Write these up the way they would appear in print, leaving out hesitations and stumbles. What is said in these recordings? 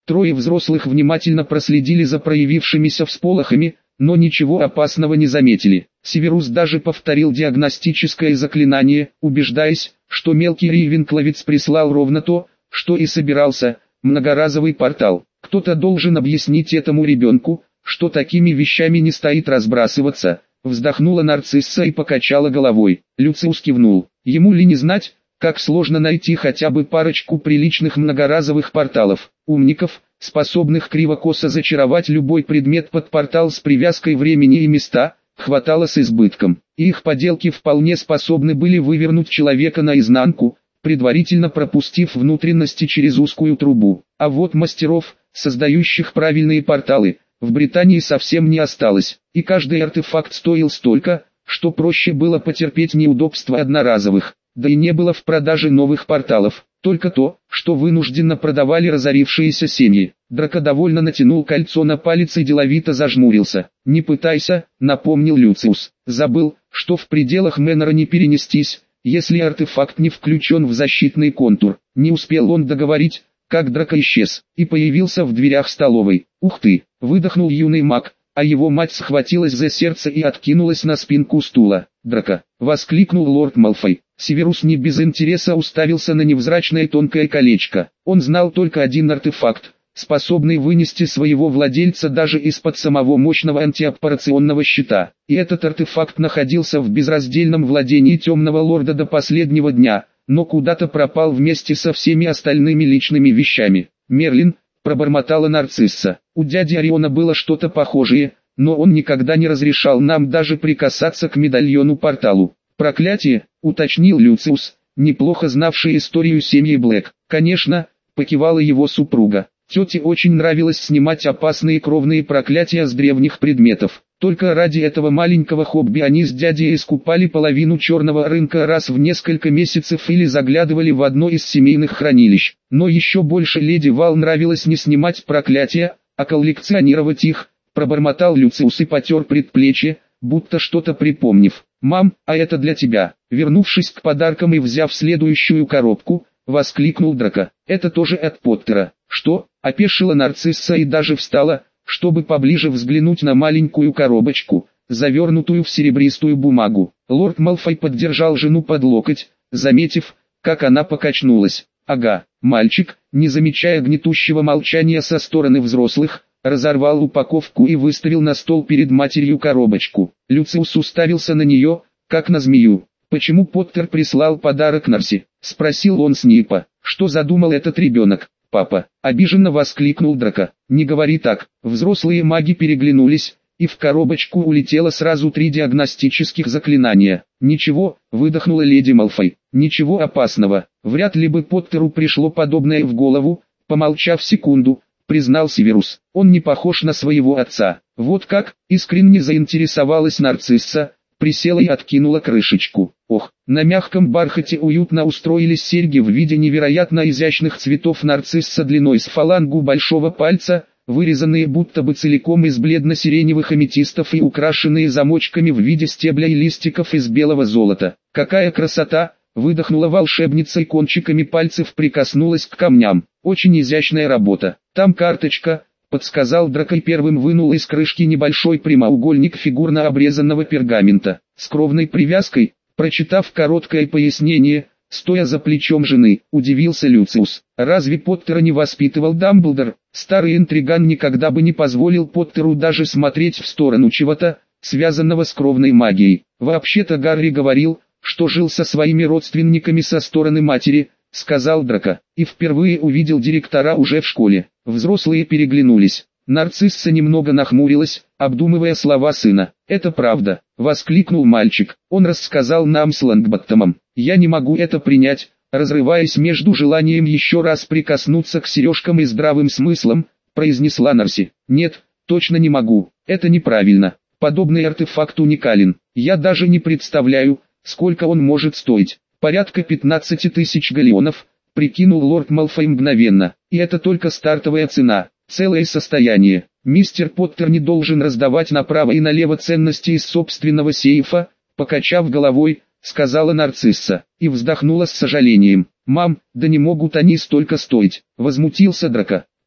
Трое взрослых внимательно проследили за проявившимися всполохами, но ничего опасного не заметили. Северус даже повторил диагностическое заклинание, убеждаясь, что мелкий рейвенкловец прислал ровно то, что и собирался, многоразовый портал. Кто-то должен объяснить этому ребенку, что такими вещами не стоит разбрасываться. Вздохнула нарцисса и покачала головой. Люциус кивнул. Ему ли не знать, как сложно найти хотя бы парочку приличных многоразовых порталов, умников, способных криво-косо зачаровать любой предмет под портал с привязкой времени и места, хватало с избытком. И их поделки вполне способны были вывернуть человека наизнанку, предварительно пропустив внутренности через узкую трубу. А вот мастеров, создающих правильные порталы, в Британии совсем не осталось, и каждый артефакт стоил столько, что проще было потерпеть неудобства одноразовых. Да и не было в продаже новых порталов, только то, что вынужденно продавали разорившиеся семьи. Драко довольно натянул кольцо на палец и деловито зажмурился. «Не пытайся», — напомнил Люциус. «Забыл, что в пределах Мэннера не перенестись, если артефакт не включен в защитный контур». Не успел он договорить, как Драко исчез, и появился в дверях столовой. «Ух ты!» — выдохнул юный маг, а его мать схватилась за сердце и откинулась на спинку стула. «Драко!» — воскликнул лорд Малфой. Северус не без интереса уставился на невзрачное тонкое колечко. Он знал только один артефакт, способный вынести своего владельца даже из-под самого мощного антиаппарационного щита. И этот артефакт находился в безраздельном владении темного лорда до последнего дня, но куда-то пропал вместе со всеми остальными личными вещами. «Мерлин», — пробормотала нарцисса, — «у дяди Ориона было что-то похожее, но он никогда не разрешал нам даже прикасаться к медальону-порталу». «Проклятие», — уточнил Люциус, неплохо знавший историю семьи Блэк. «Конечно», — покивала его супруга. Тете очень нравилось снимать опасные кровные проклятия с древних предметов. Только ради этого маленького хобби они с дядей искупали половину черного рынка раз в несколько месяцев или заглядывали в одно из семейных хранилищ. Но еще больше леди Вал нравилось не снимать проклятия, а коллекционировать их, пробормотал Люциус и потер предплечье, будто что-то припомнив. «Мам, а это для тебя». Вернувшись к подаркам и взяв следующую коробку, воскликнул Драко. «Это тоже от Поттера». «Что?» — опешила нарцисса и даже встала, чтобы поближе взглянуть на маленькую коробочку, завернутую в серебристую бумагу. Лорд Малфой поддержал жену под локоть, заметив, как она покачнулась. «Ага». Мальчик, не замечая гнетущего молчания со стороны взрослых, разорвал упаковку и выставил на стол перед матерью коробочку. Люциус уставился на нее, как на змею. «Почему Поттер прислал подарок Нарси?» — спросил он Снейпа. «Что задумал этот ребенок, папа?» — обиженно воскликнул Драко. «Не говори так». Взрослые маги переглянулись, и в коробочку улетело сразу 3 диагностических заклинания. «Ничего», — выдохнула леди Малфой. «Ничего опасного. Вряд ли бы Поттеру пришло подобное в голову», — помолчав секунду, признал Северус. «Он не похож на своего отца». «Вот как?» — искренне заинтересовалась нарцисса, присела и откинула крышечку. Ох, на мягком бархате уютно устроились серьги в виде невероятно изящных цветов нарцисса длиной с фалангу большого пальца, вырезанные будто бы целиком из бледно-сиреневых аметистов и украшенные замочками в виде стебля и листиков из белого золота. «Какая красота!» — выдохнула волшебница и кончиками пальцев прикоснулась к камням. «Очень изящная работа. Там карточка», — подсказал Драко и первым вынул из крышки небольшой прямоугольник фигурно обрезанного пергамента. С кровной привязкой, прочитав короткое пояснение, стоя за плечом жены, удивился Люциус. «Разве Поттера не воспитывал Дамблдор?» Старый интриган никогда бы не позволил Поттеру даже смотреть в сторону чего-то, связанного с кровной магией. «Вообще-то Гарри говорил, что жил со своими родственниками со стороны матери», — сказал Драко, — «и впервые увидел директора уже в школе». Взрослые переглянулись. Нарцисса немного нахмурилась, обдумывая слова сына. «Это правда», — воскликнул мальчик. «Он рассказал нам с Лонгботтомом. Я не могу это принять», разрываясь между желанием еще раз прикоснуться к сережкам и здравым смыслом, произнесла Нарси. «Нет, точно не могу. Это неправильно. Подобный артефакт уникален. Я даже не представляю, сколько он может стоить. Порядка 15 тысяч галлеонов», прикинул лорд Малфой мгновенно. «И это только стартовая цена. Целое состояние. Мистер Поттер не должен раздавать направо и налево ценности из собственного сейфа», покачав головой, сказала нарцисса, и вздохнула с сожалением. «Мам, да не могут они столько стоить», возмутился Драко.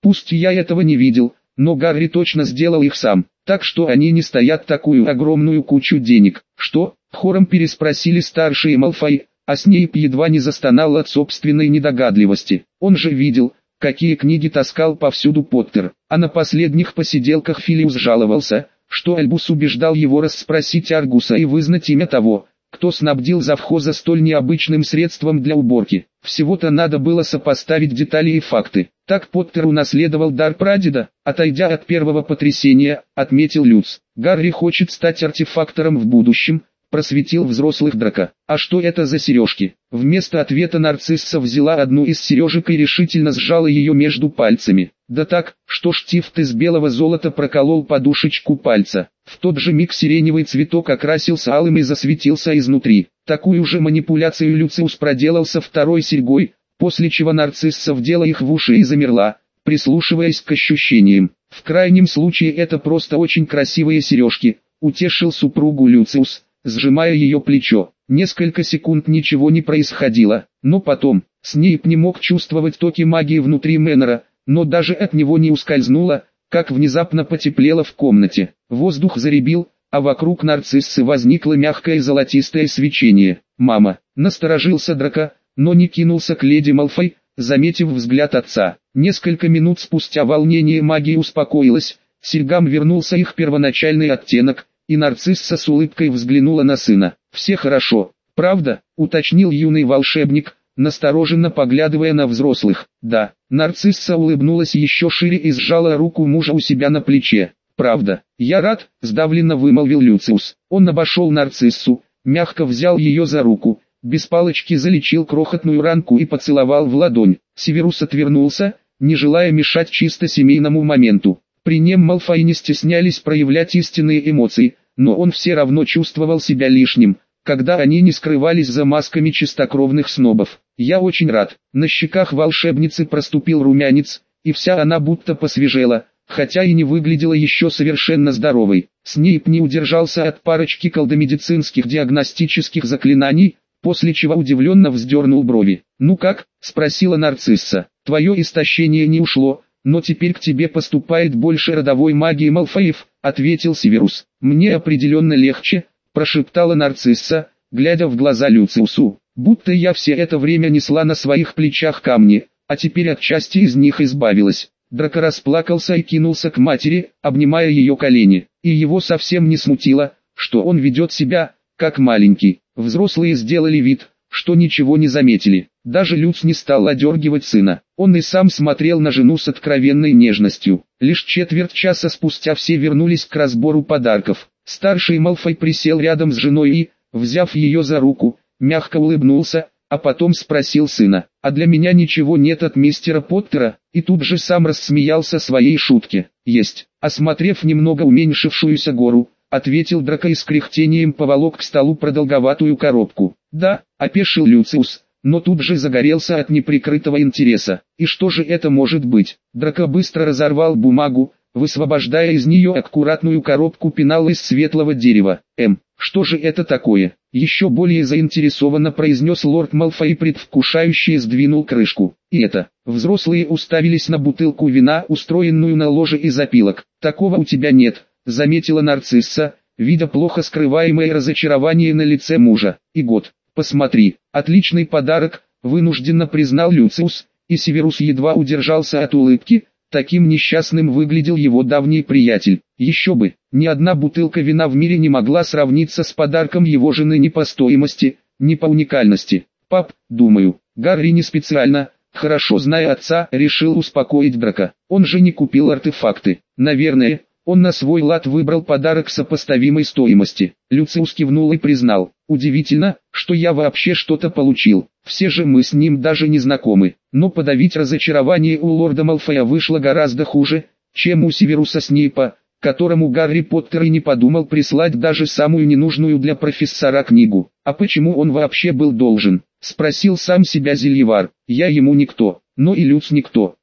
Пусть я этого не видел, но Гарри точно сделал их сам, так что они не стоят такую огромную кучу денег. Что? Хором переспросили старшие Малфой, а Снейп едва не застонал от собственной недогадливости. Он же видел, какие книги таскал повсюду Поттер, а на последних посиделках Филиус жаловался, что Альбус убеждал его расспросить Аргуса и вызнать имя того, кто снабдил завхоза столь необычным средством для уборки. Всего-то надо было сопоставить детали и факты. Так Поттер унаследовал дар прадеда, отойдя от первого потрясения, отметил Люц. Гарри хочет стать артефактором в будущем, просветил взрослых Драко. А что это за сережки? Вместо ответа Нарцисса взяла одну из сережек и решительно сжала ее между пальцами. Да так, что штифт из белого золота проколол подушечку пальца. В тот же миг сиреневый цветок окрасился алым и засветился изнутри. Такую же манипуляцию Люциус проделал со второй серьгой, после чего Нарцисса вдела их в уши и замерла, прислушиваясь к ощущениям. В крайнем случае это просто очень красивые сережки, утешил супругу Люциус, сжимая ее плечо. Несколько секунд ничего не происходило, но потом, Снейп не мог чувствовать токи магии внутри Мэннера, но даже от него не ускользнуло, как внезапно потеплело в комнате. Воздух заребил, а вокруг Нарциссы возникло мягкое золотистое свечение. «Мама!» — насторожился Драко, но не кинулся к леди Малфой, заметив взгляд отца. Несколько минут спустя волнение магии успокоилось, серьгам вернулся их первоначальный оттенок, и Нарцисса с улыбкой взглянула на сына. «Все хорошо, правда?» — уточнил юный волшебник, настороженно поглядывая на взрослых. «Да». Нарцисса улыбнулась еще шире и сжала руку мужа у себя на плече. «Правда, я рад», — сдавленно вымолвил Люциус. Он обошел Нарциссу, мягко взял ее за руку, без палочки залечил крохотную ранку и поцеловал в ладонь. Северус отвернулся, не желая мешать чисто семейному моменту. При нем Малфой не стеснялись проявлять истинные эмоции, но он все равно чувствовал себя лишним, когда они не скрывались за масками чистокровных снобов. «Я очень рад». На щеках волшебницы проступил румянец, и вся она будто посвежела, хотя и не выглядела еще совершенно здоровой. Снейп не удержался от парочки колдомедицинских диагностических заклинаний, после чего удивленно вздернул брови. «Ну как?» — спросила Нарцисса. «Твое истощение не ушло, но теперь к тебе поступает больше родовой магии Малфоев», — ответил Северус. «Мне определенно легче», — прошептала Нарцисса, глядя в глаза Люциусу. «Будто я все это время несла на своих плечах камни, а теперь от части из них избавилась». Драко расплакался и кинулся к матери, обнимая ее колени. И его совсем не смутило, что он ведет себя, как маленький. Взрослые сделали вид, что ничего не заметили. Даже Люц не стал одергивать сына. Он и сам смотрел на жену с откровенной нежностью. Лишь четверть часа спустя все вернулись к разбору подарков. Старший Малфой присел рядом с женой и, взяв ее за руку, мягко улыбнулся, а потом спросил сына: «А для меня ничего нет от мистера Поттера?» И тут же сам рассмеялся своей шутке. «Есть». Осмотрев немного уменьшившуюся гору, ответил Драко и с кряхтением поволок к столу продолговатую коробку. «Да», — опешил Люциус, но тут же загорелся от неприкрытого интереса. «И что же это может быть?» Драко быстро разорвал бумагу, высвобождая из нее аккуратную коробку пенал из светлого дерева. Что же это такое?» Еще более заинтересованно произнес лорд Малфой и предвкушающе сдвинул крышку. «И это». Взрослые уставились на бутылку вина, устроенную на ложе из опилок. «Такого у тебя нет», — заметила Нарцисса, видя плохо скрываемое разочарование на лице мужа. «И год. Посмотри, отличный подарок», — вынужденно признал Люциус, и Северус едва удержался от улыбки. Таким несчастным выглядел его давний приятель. Еще бы, ни одна бутылка вина в мире не могла сравниться с подарком его жены ни по стоимости, ни по уникальности. «Пап, думаю, Гарри не специально, хорошо зная отца, решил успокоить Драко. Он же не купил артефакты. Наверное, он на свой лад выбрал подарок сопоставимой стоимости». Люциус кивнул и признал: «Удивительно, что я вообще что-то получил. Все же мы с ним даже не знакомы». Но подавить разочарование у лорда Малфоя вышло гораздо хуже, чем у Северуса Снейпа, которому Гарри Поттер и не подумал прислать даже самую ненужную для профессора книгу. «А почему он вообще был должен?» — спросил сам себя Зельевар. «Я ему никто, но и Люц никто».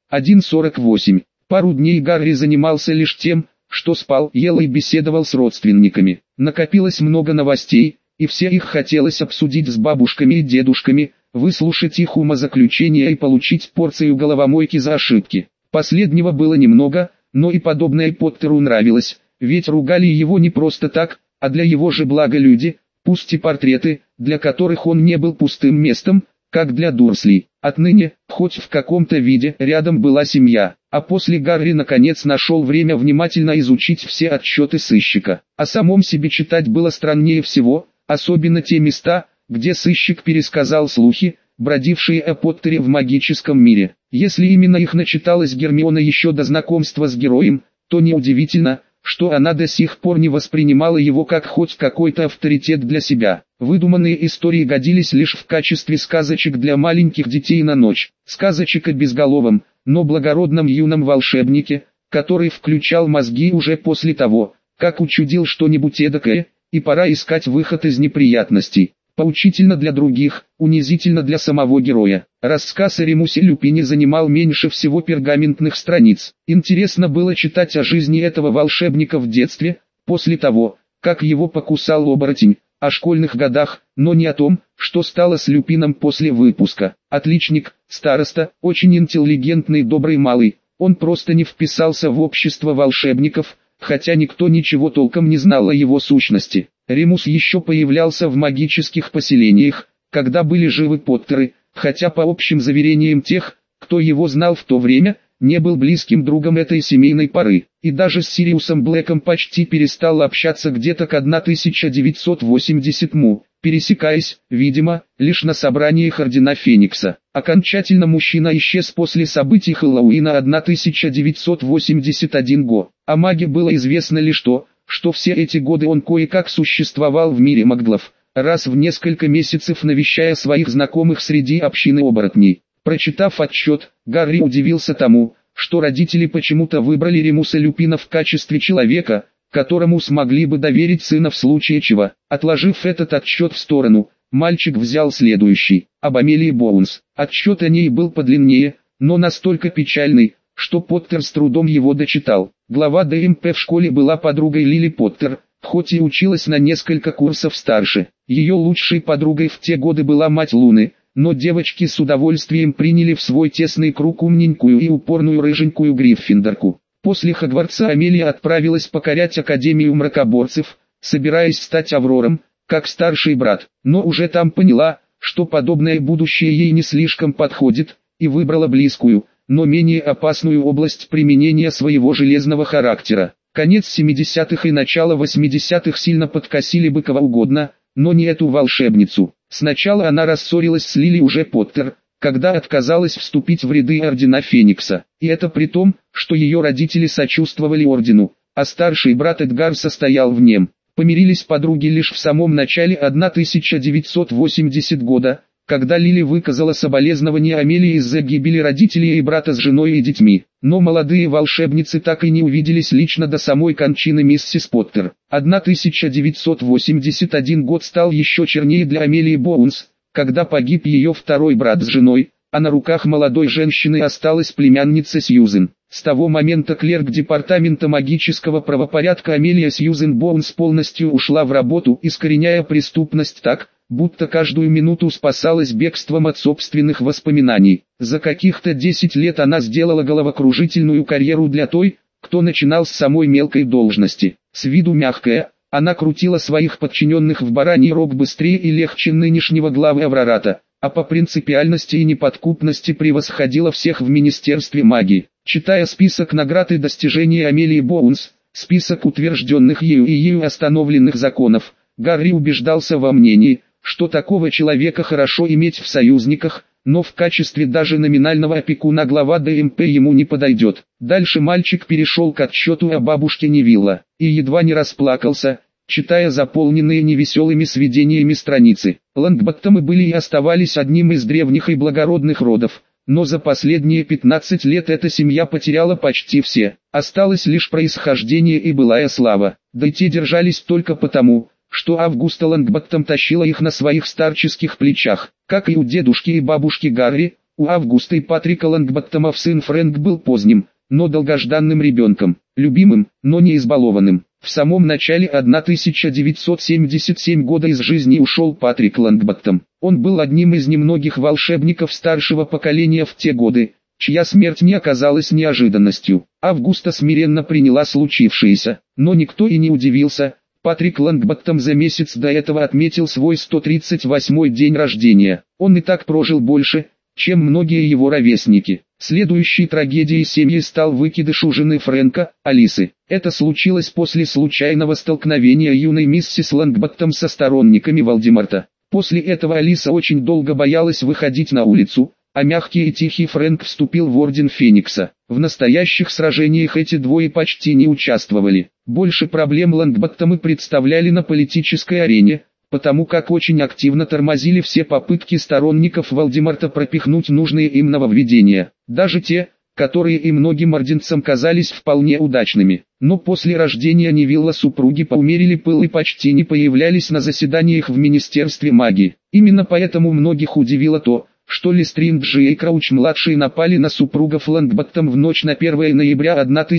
1:48. Пару дней Гарри занимался лишь тем, что спал, ел и беседовал с родственниками. Накопилось много новостей, и все их хотелось обсудить с бабушками и дедушками, выслушать их умозаключения и получить порцию головомойки за ошибки. Последнего было немного, но и подобное Поттеру нравилось, ведь ругали его не просто так, а для его же блага люди, пусть и портреты, для которых он не был пустым местом, как для Дурсли. Отныне, хоть в каком-то виде, рядом была семья, а после Гарри наконец нашел время внимательно изучить все отчеты сыщика. О самом себе читать было страннее всего, особенно те места, где сыщик пересказал слухи, бродившие о Поттере в магическом мире. Если именно их начиталась Гермиона еще до знакомства с героем, то неудивительно, что она до сих пор не воспринимала его как хоть какой-то авторитет для себя. Выдуманные истории годились лишь в качестве сказочек для маленьких детей на ночь. Сказочек о безголовом, но благородном юном волшебнике, который включал мозги уже после того, как учудил что-нибудь эдакое, и пора искать выход из неприятностей. Поучительно для других, унизительно для самого героя. Рассказ о Ремусе Люпине занимал меньше всего пергаментных страниц. Интересно было читать о жизни этого волшебника в детстве, после того, как его покусал оборотень, о школьных годах, но не о том, что стало с Люпином после выпуска. Отличник, староста, очень интеллигентный, добрый малый. Он просто не вписался в общество волшебников, хотя никто ничего толком не знал о его сущности. Ремус еще появлялся в магических поселениях, когда были живы Поттеры, хотя по общим заверениям тех, кто его знал в то время, не был близким другом этой семейной пары, и даже с Сириусом Блэком почти перестал общаться где-то к 1980-му, пересекаясь, видимо, лишь на собраниях Ордена Феникса. Окончательно мужчина исчез после событий Хэллоуина 1981 год. О маге было известно лишь то, что все эти годы он кое-как существовал в мире маглов, раз в несколько месяцев навещая своих знакомых среди общины оборотней. Прочитав отчет, Гарри удивился тому, что родители почему-то выбрали Ремуса Люпина в качестве человека, которому смогли бы доверить сына в случае чего. Отложив этот отчет в сторону, мальчик взял следующий, об Амелии Боунс. Отчет о ней был подлиннее, но настолько печальный, что Поттер с трудом его дочитал. Глава ДМП в школе была подругой Лили Поттер, хоть и училась на несколько курсов старше. Ее лучшей подругой в те годы была мать Луны, но девочки с удовольствием приняли в свой тесный круг умненькую и упорную рыженькую Гриффиндорку. После Хогвартса Амелия отправилась покорять Академию мракоборцев, собираясь стать Аврором, как старший брат, но уже там поняла, что подобное будущее ей не слишком подходит, и выбрала близкую, но менее опасную область применения своего железного характера. Конец 70-х и начало 80-х сильно подкосили бы кого угодно, но не эту волшебницу. Сначала она рассорилась с Лили уже Поттер, когда отказалась вступить в ряды Ордена Феникса. И это при том, что ее родители сочувствовали Ордену, а старший брат Эдгар состоял в нем. Помирились подруги лишь в самом начале 1980 года, когда Лили выказала соболезнования Амелии из-за гибели родителей и брата с женой и детьми. Но молодые волшебницы так и не увиделись лично до самой кончины миссис Поттер. 1981 год стал еще чернее для Амелии Боунс, когда погиб ее второй брат с женой, а на руках молодой женщины осталась племянница Сьюзен. С того момента клерк департамента магического правопорядка Амелия Сьюзен Боунс полностью ушла в работу, искореняя преступность так, будто каждую минуту спасалась бегством от собственных воспоминаний. За каких-то 10 лет она сделала головокружительную карьеру для той, кто начинал с самой мелкой должности. С виду мягкая, она крутила своих подчиненных в бараний рог быстрее и легче нынешнего главы Аврората, а по принципиальности и неподкупности превосходила всех в Министерстве магии. Читая список наград и достижений Амелии Боунс, список утвержденных ею и ею остановленных законов, Гарри убеждался во мнении, что такого человека хорошо иметь в союзниках, но в качестве даже номинального опекуна глава ДМП ему не подойдет. Дальше мальчик перешел к отчету о бабушке Невилла, и едва не расплакался, читая заполненные невеселыми сведениями страницы. Лонгботтомы были и оставались одним из древних и благородных родов, но за последние 15 лет эта семья потеряла почти все. Осталось лишь происхождение и былая слава, да и те держались только потому, что Августа Лонгботтом тащила их на своих старческих плечах. Как и у дедушки и бабушки Гарри, у Августа и Патрика Лонгботтомов сын Фрэнк был поздним, но долгожданным ребенком, любимым, но не избалованным. В самом начале 1977 года из жизни ушел Патрик Лонгботтом. Он был одним из немногих волшебников старшего поколения в те годы, чья смерть не оказалась неожиданностью. Августа смиренно приняла случившееся, но никто и не удивился. Патрик Лонгботтом за месяц до этого отметил свой 138-й день рождения. Он и так прожил больше, чем многие его ровесники. Следующей трагедией семьи стал выкидыш у жены Фрэнка, Алисы. Это случилось после случайного столкновения юной миссис Лонгботтом со сторонниками Волдеморта. После этого Алиса очень долго боялась выходить на улицу, а мягкий и тихий Фрэнк вступил в Орден Феникса. В настоящих сражениях эти двое почти не участвовали. Больше проблем Лонгботтомы представляли на политической арене, потому как очень активно тормозили все попытки сторонников Волдеморта пропихнуть нужные им нововведения, даже те, которые и многим орденцам казались вполне удачными. Но после рождения Невилла супруги поумерили пыл и почти не появлялись на заседаниях в Министерстве магии. Именно поэтому многих удивило то, что Лестринджи и Крауч-младший напали на супругов Лонгботтом в ночь на 1 ноября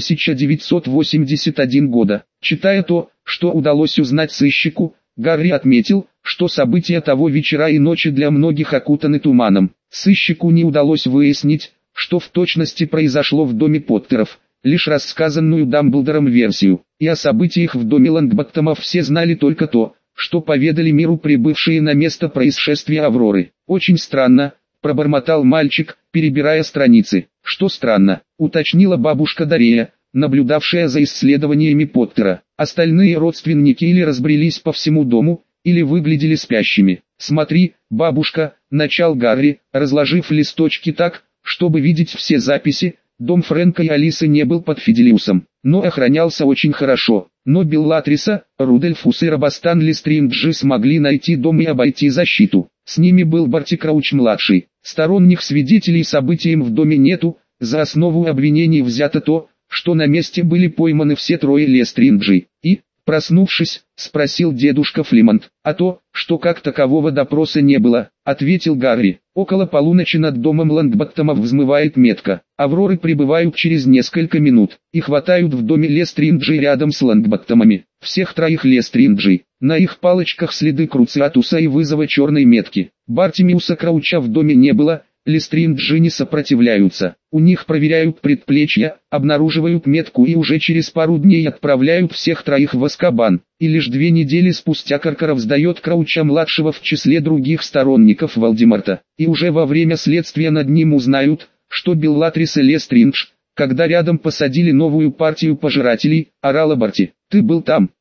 1981 года. Читая то, что удалось узнать сыщику, Гарри отметил, что события того вечера и ночи для многих окутаны туманом. Сыщику не удалось выяснить, что в точности произошло в доме Поттеров, лишь рассказанную Дамблдором версию, и о событиях в доме Лонгботтомов все знали только то, что поведали миру прибывшие на место происшествия Авроры. «Очень странно», — пробормотал мальчик, перебирая страницы. «Что странно?» — уточнила бабушка Дарея, наблюдавшая за исследованиями Поттера. Остальные родственники или разбрелись по всему дому, или выглядели спящими. «Смотри, бабушка», — начал Гарри, разложив листочки так, чтобы видеть все записи. Дом Фрэнка и Алисы не был под Фиделиусом, но охранялся очень хорошо. Но Беллатриса, Рудольфус и Робастан Лестринджи смогли найти дом и обойти защиту. С ними был Барти Крауч-младший. Сторонних свидетелей событиям в доме нету. За основу обвинений взято то, что на месте были пойманы все трое Лестринджи. И, проснувшись, спросил дедушка Флимонт. «А то, что как такового допроса не было», — ответил Гарри. «Около полуночи над домом Лонгботтомов взмывает метка. Авроры прибывают через несколько минут и хватают в доме Лестринджи рядом с Лонгботтомами. Всех троих Лестринджи. На их палочках следы Круциатуса и вызова черной метки. Бартимиуса Крауча в доме не было». Лестринджи не сопротивляются, у них проверяют предплечья, обнаруживают метку и уже через пару дней отправляют всех троих в Азкабан. И лишь 2 недели спустя Каркаров сдает Крауча-младшего в числе других сторонников Волдеморта. И уже во время следствия над ним узнают, что Беллатрис и Лестриндж, когда рядом посадили новую партию пожирателей, орала Барти. «Ты был там»,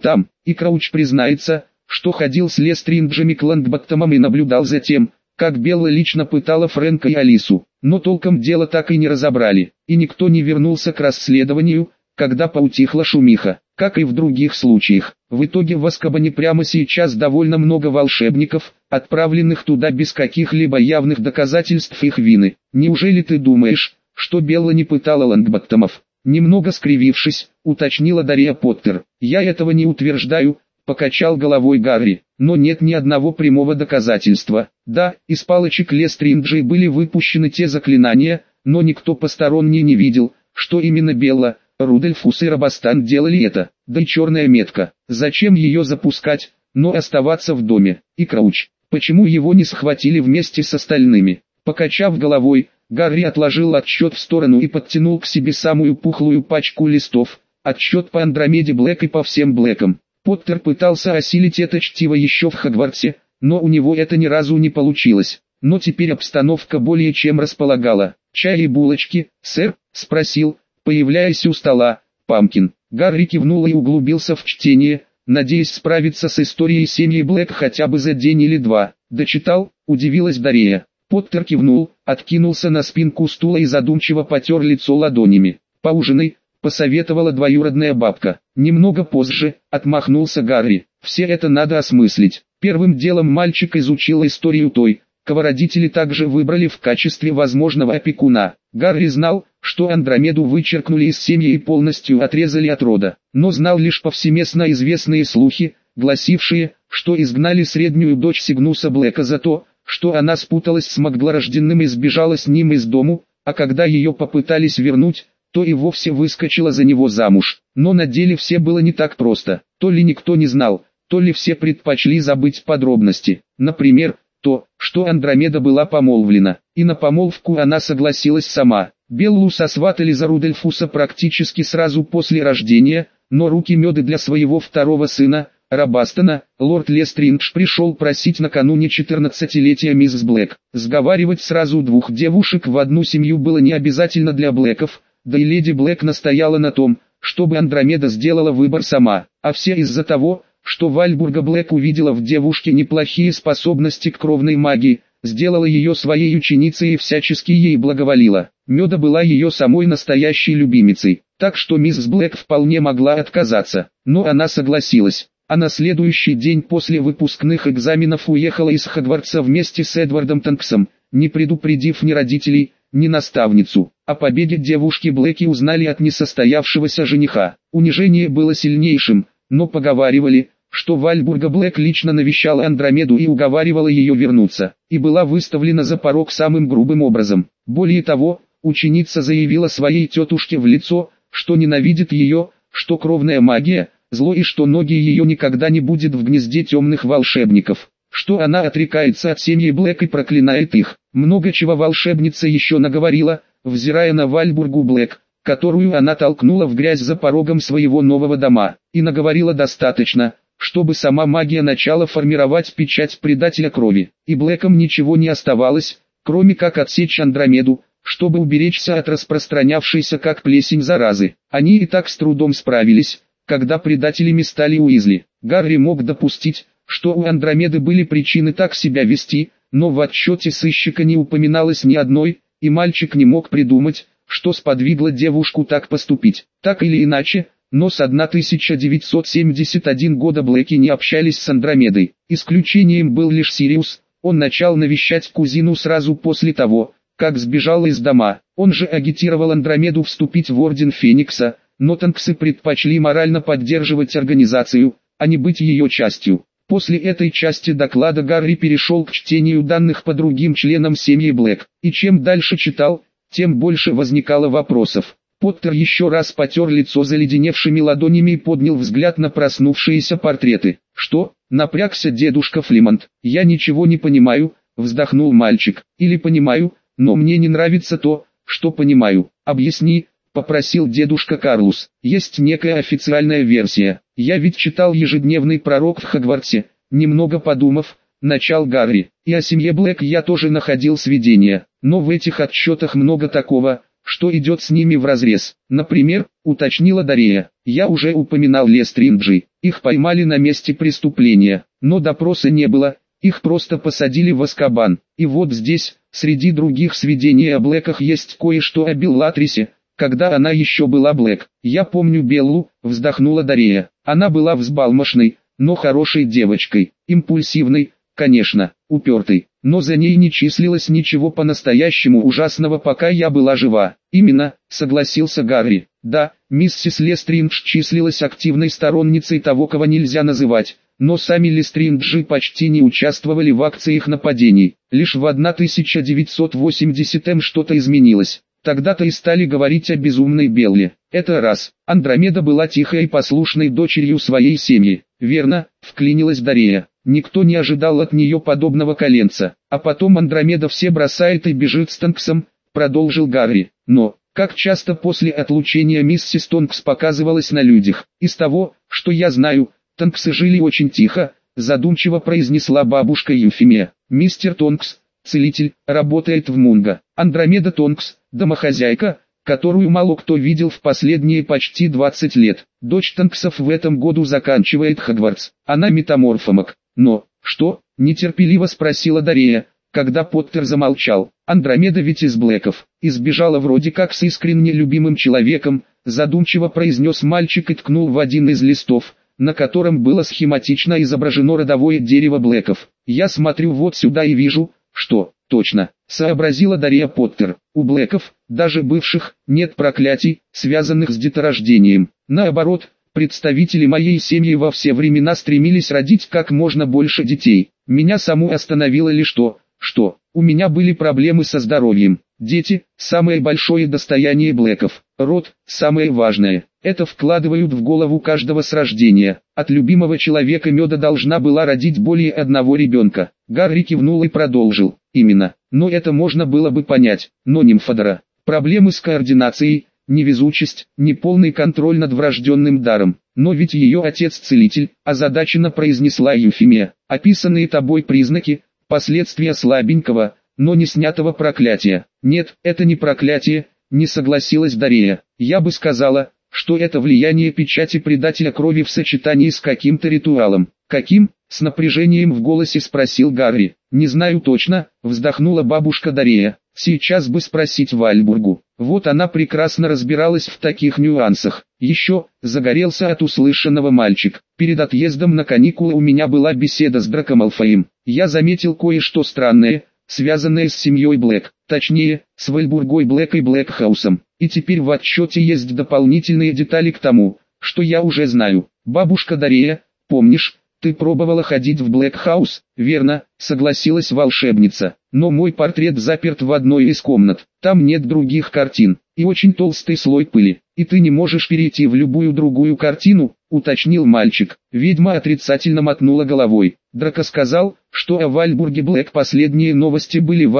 и Крауч признается, что ходил с Лестринджами к Лонгботтомам и наблюдал за тем, как Белла лично пытала Фрэнка и Алису, но толком дело так и не разобрали, и никто не вернулся к расследованию, когда поутихла шумиха. Как и в других случаях, в итоге в Азкабане прямо сейчас довольно много волшебников, отправленных туда без каких-либо явных доказательств их вины. Неужели ты думаешь, что Белла не пытала Лонгботтомов? Немного скривившись, уточнила Дарья Поттер. Я этого не утверждаю, покачал головой Гарри, но нет ни одного прямого доказательства. Да, из палочек Лестринджей были выпущены те заклинания, но никто посторонний не видел, что именно Белла, Рудольфус и Робастан делали это. Да и черная метка, зачем ее запускать, но оставаться в доме? И Крауч, почему его не схватили вместе с остальными? Покачав головой, Гарри отложил отсчет в сторону и подтянул к себе самую пухлую пачку листов. Отсчет по Андромеде Блэк и по всем Блэкам. Поттер пытался осилить это чтиво еще в Хогвартсе, но у него это ни разу не получилось. Но теперь обстановка более чем располагала. «Чай и булочки, сэр?» — спросил, появляясь у стола, Памкин. Гарри кивнул и углубился в чтение, надеясь справиться с историей семьи Блэк хотя бы за день или два. «Дочитал?» — удивилась Дарея. Поттер кивнул, откинулся на спинку стула и задумчиво потер лицо ладонями. «Поужинай», — посоветовала двоюродная бабка. Немного позже, отмахнулся Гарри. «Все это надо осмыслить». Первым делом мальчик изучил историю той, кого родители также выбрали в качестве возможного опекуна. Гарри знал, что Андромеду вычеркнули из семьи и полностью отрезали от рода, но знал лишь повсеместно известные слухи, гласившие, что изгнали среднюю дочь Сигнуса Блэка за то, что она спуталась с Магдлорожденным и сбежала с ним из дому, а когда ее попытались вернуть, то и вовсе выскочила за него замуж. Но на деле все было не так просто. То ли никто не знал, то ли все предпочли забыть подробности. Например, то, что Андромеда была помолвлена, и на помолвку она согласилась сама. Беллу сосватали за Рудольфуса практически сразу после рождения, но руки меда для своего второго сына, Робастона, лорд Лестриндж пришел просить накануне 14-летия миссис Блэк. Сговаривать сразу двух девушек в одну семью было не обязательно для Блэков, да и леди Блэк настояла на том, чтобы Андромеда сделала выбор сама, а все из-за того, что Вальбурга Блэк увидела в девушке неплохие способности к кровной магии, сделала ее своей ученицей и всячески ей благоволила. Меда была ее самой настоящей любимицей, так что миссис Блэк вполне могла отказаться, но она согласилась. А на следующий день после выпускных экзаменов уехала из Хогвартса вместе с Эдвардом Тонксом, не предупредив ни родителей, ни наставницу. О победе девушки Блэки узнали от несостоявшегося жениха. Унижение было сильнейшим, но поговаривали, что Вальбурга Блэк лично навещала Андромеду и уговаривала ее вернуться, и была выставлена за порог самым грубым образом. Более того, ученица заявила своей тетушке в лицо, что ненавидит ее, что кровная магия – зло и что ноги ее никогда не будет в гнезде темных волшебников, что она отрекается от семьи Блэк и проклинает их. Много чего волшебница еще наговорила, взирая на Вальбургу Блэк, которую она толкнула в грязь за порогом своего нового дома, и наговорила достаточно, чтобы сама магия начала формировать печать предателя крови, и Блэкам ничего не оставалось, кроме как отсечь Андромеду, чтобы уберечься от распространявшейся как плесень заразы. Они и так с трудом справились, когда предателями стали Уизли. Гарри мог допустить, что у Андромеды были причины так себя вести, но в отчете сыщика не упоминалось ни одной, и мальчик не мог придумать, что сподвигло девушку так поступить. Так или иначе, но с 1971 года Блэки не общались с Андромедой. Исключением был лишь Сириус, он начал навещать кузину сразу после того, как сбежал из дома. Он же агитировал Андромеду вступить в Орден Феникса, но Тонксы предпочли морально поддерживать организацию, а не быть ее частью. После этой части доклада Гарри перешел к чтению данных по другим членам семьи Блэк, и чем дальше читал, тем больше возникало вопросов. Поттер еще раз потер лицо заледеневшими ладонями и поднял взгляд на проснувшиеся портреты. «Что?» — напрягся дедушка Флимонт. «Я ничего не понимаю», — вздохнул мальчик. «Или понимаю, но мне не нравится то, что понимаю. Объясни», — попросил дедушка Карлус. «Есть некая официальная версия. Я ведь читал ежедневный пророк в Хогвартсе», немного подумав, начал Гарри. «И о семье Блэк я тоже находил сведения, но в этих отчетах много такого, что идет с ними вразрез. Например, уточнила Дарея, я уже упоминал Лестринджи, их поймали на месте преступления, но допроса не было, их просто посадили в Азкабан. И вот здесь, среди других сведений о Блэках есть кое-что о Беллатрисе, когда она еще была Блэк. Я помню Беллу», — вздохнула Дарея. «Она была взбалмошной, но хорошей девочкой, импульсивной, конечно, упертой, но за ней не числилось ничего по-настоящему ужасного, пока я была жива». «Именно», — согласился Гарри. «Да, миссис Лестридж числилась активной сторонницей того, кого нельзя называть, но сами Лестринджи почти не участвовали в акциях нападений. Лишь в 1980-м что-то изменилось. Тогда-то и стали говорить о безумной Белле. Это раз. Андромеда была тихой и послушной дочерью своей семьи». «Верно», — вклинилась Дарея. «Никто не ожидал от нее подобного коленца. А потом Андромеда все бросает и бежит с Тонксом», — продолжил Гарри. «Но, как часто после отлучения миссис Тонкс показывалась на людях? Из того, что я знаю, Тонксы жили очень тихо», — задумчиво произнесла бабушка Юфимия. «Мистер Тонкс, целитель, работает в Мунго. Андромеда Тонкс, домохозяйка, которую мало кто видел в последние почти 20 лет. Дочь Тонксов в этом году заканчивает Хогвартс. Она метаморфомаг». «Но, что?» — нетерпеливо спросила Дарея, когда Поттер замолчал. «Андромеда ведь из Блэков, избежала вроде как с искренне любимым человеком», — задумчиво произнес мальчик и ткнул в один из листов, на котором было схематично изображено родовое дерево Блэков. «Я смотрю вот сюда и вижу, что, точно», — сообразила Дарея Поттер. «У Блэков, даже бывших, нет проклятий, связанных с деторождением. Наоборот, представители моей семьи во все времена стремились родить как можно больше детей. Меня саму остановило лишь то, что у меня были проблемы со здоровьем. Дети – самое большое достояние Блэков. Род – самое важное. Это вкладывают в голову каждого с рождения. От любимого человека Меда должна была родить более одного ребенка. Гарри кивнул и продолжил. Именно. Но это можно было бы понять. Но Нимфодора. Проблемы с координацией, невезучесть, неполный контроль над врожденным даром. Но ведь ее отец целитель, озадаченно произнесла Юфимия. Описанные тобой признаки – последствия слабенького, но не снятого проклятия. Нет, это не проклятие, не согласилась Дарея. Я бы сказала, что это влияние печати предателя крови в сочетании с каким-то ритуалом. Каким? С напряжением в голосе спросил Гарри. Не знаю точно, вздохнула бабушка Дарея. Сейчас бы спросить Вальбургу. Вот она прекрасно разбиралась в таких нюансах. Еще, загорелся от услышанного мальчик. Перед отъездом на каникулы у меня была беседа с Драко Малфоем. Я заметил кое-что странное, связанное с семьей Блэк. Точнее, с Вальбургой Блэк и Блэкхаусом. И теперь в отчете есть дополнительные детали к тому, что я уже знаю. Бабушка Дарея, помнишь, ты пробовала ходить в Блэкхаус? Верно, согласилась волшебница. Но мой портрет заперт в одной из комнат. Там нет других картин. И очень толстый слой пыли. И ты не можешь перейти в любую другую картину, уточнил мальчик. Ведьма отрицательно мотнула головой. Драко сказал, что о Вальбурге Блэк последние новости были в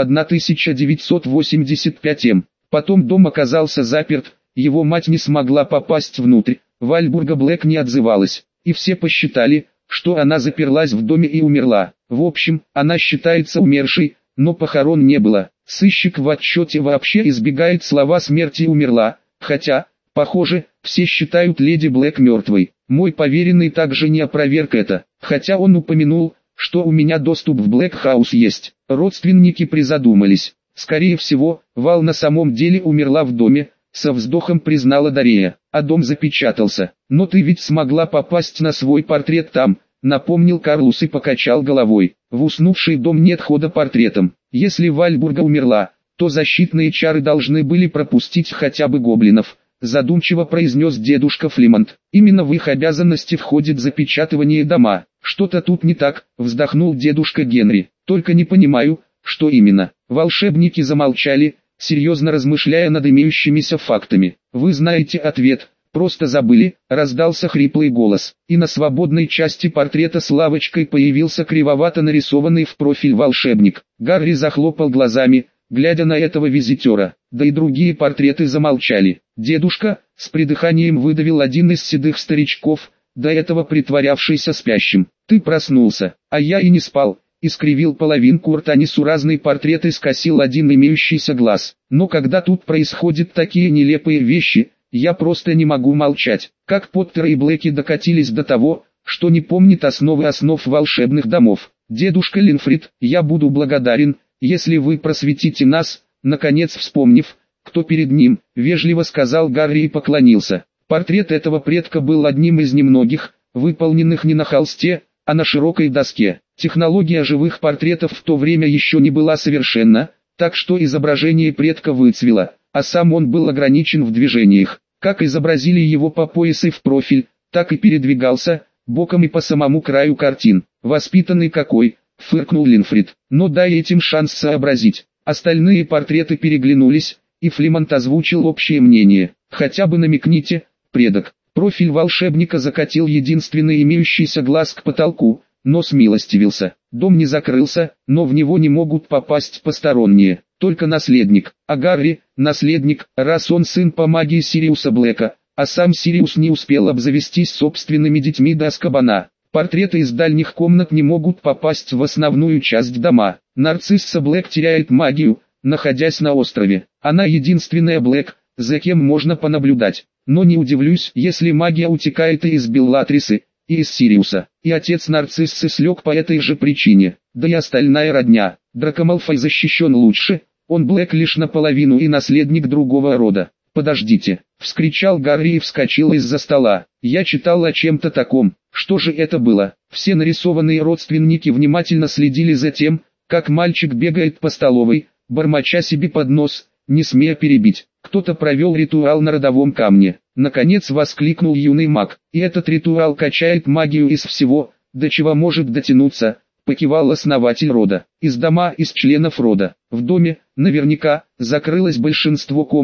1985-м. Потом дом оказался заперт, его мать не смогла попасть внутрь, Вальбурга Блэк не отзывалась, и все посчитали, что она заперлась в доме и умерла. В общем, она считается умершей, но похорон не было. Сыщик в отчете вообще избегает слова «смерти» умерла, хотя, похоже, все считают леди Блэк мертвой. Мой поверенный также не опроверг это, хотя он упомянул, что у меня доступ в Блэкхаус есть. Родственники призадумались. Скорее всего, Вал на самом деле умерла в доме, со вздохом признала Дарея, а дом запечатался. Но ты ведь смогла попасть на свой портрет там, напомнил Карлус и покачал головой. В уснувший дом нет хода портретом. Если Вальбурга умерла, то защитные чары должны были пропустить хотя бы гоблинов, задумчиво произнес дедушка Флимонт. Именно в их обязанности входит запечатывание дома. Что-то тут не так, вздохнул дедушка Генри. Только не понимаю, что именно. Волшебники замолчали, серьезно размышляя над имеющимися фактами. Вы знаете ответ, просто забыли, раздался хриплый голос. И на свободной части портрета с лавочкой появился кривовато нарисованный в профиль волшебник. Гарри захлопал глазами, глядя на этого визитера. Да и другие портреты замолчали. Дедушка, с придыханием выдавил один из седых старичков, до этого притворявшийся спящим. Ты проснулся, а я и не спал. Искривил половинку рта несуразный портрет и скосил один имеющийся глаз. Но когда тут происходят такие нелепые вещи, я просто не могу молчать. Как Поттер и Блэки докатились до того, что не помнит основы основ волшебных домов. Дедушка Линфрид, я буду благодарен, если вы просветите нас, наконец вспомнив, кто перед ним, вежливо сказал Гарри и поклонился. Портрет этого предка был одним из немногих, выполненных не на холсте, а на широкой доске. Технология живых портретов в то время еще не была совершенна, так что изображение предка выцвело, а сам он был ограничен в движениях. Как изобразили его по пояс и в профиль, так и передвигался, боком и по самому краю картин. «Воспитанный какой!» — фыркнул Линфрид. «Но дай этим шанс сообразить». Остальные портреты переглянулись, и Флимонт озвучил общее мнение. «Хотя бы намекните, предок». Профиль волшебника закатил единственный имеющийся глаз к потолку, но смилостивился. Дом не закрылся, но в него не могут попасть посторонние, только наследник. А Гарри – наследник, раз он сын по магии Сириуса Блэка, а сам Сириус не успел обзавестись собственными детьми до Азкабана. Портреты из дальних комнат не могут попасть в основную часть дома. Нарцисса Блэк теряет магию, находясь на острове. Она единственная Блэк, за кем можно понаблюдать. Но не удивлюсь, если магия утекает и из Беллатрисы, и из Сириуса. И отец Нарциссы слег по этой же причине. Да и остальная родня. Драко Малфой защищен лучше, он Блэк лишь наполовину и наследник другого рода. «Подождите!» — вскричал Гарри и вскочил из-за стола. «Я читал о чем-то таком. Что же это было?» Все нарисованные родственники внимательно следили за тем, как мальчик бегает по столовой, бормоча себе под нос, не смея перебить. Кто-то провел ритуал на родовом камне. Наконец воскликнул юный маг. И этот ритуал качает магию из всего, до чего может дотянуться, покивал основатель рода. Из дома, из членов рода. В доме, наверняка, закрылось большинство комнат,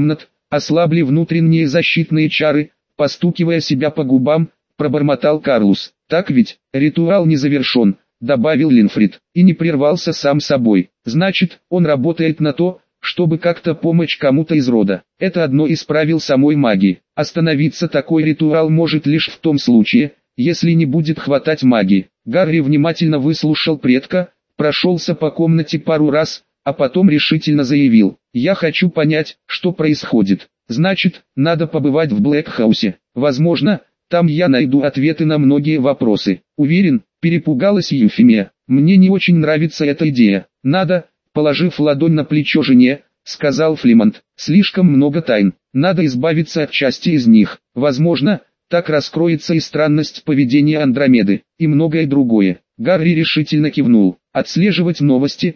Ослабли внутренние защитные чары, постукивая себя по губам, пробормотал Карлус. Так ведь, ритуал не завершен, добавил Линфрид, и не прервался сам собой. Значит, он работает на то, чтобы как-то помочь кому-то из рода. Это одно из правил самой магии. Остановиться такой ритуал может лишь в том случае, если не будет хватать магии. Гарри внимательно выслушал предка, прошелся по комнате пару раз, а потом решительно заявил: «Я хочу понять, что происходит. Значит, надо побывать в Блэкхаусе. Возможно, там я найду ответы на многие вопросы». «Уверен», — перепугалась Юфимия. «Мне не очень нравится эта идея. Надо», — положив ладонь на плечо жене, сказал Флимонт. «Слишком много тайн. Надо избавиться от части из них. Возможно, так раскроется и странность поведения Андромеды, и многое другое». Гарри решительно кивнул. Отслеживать новости,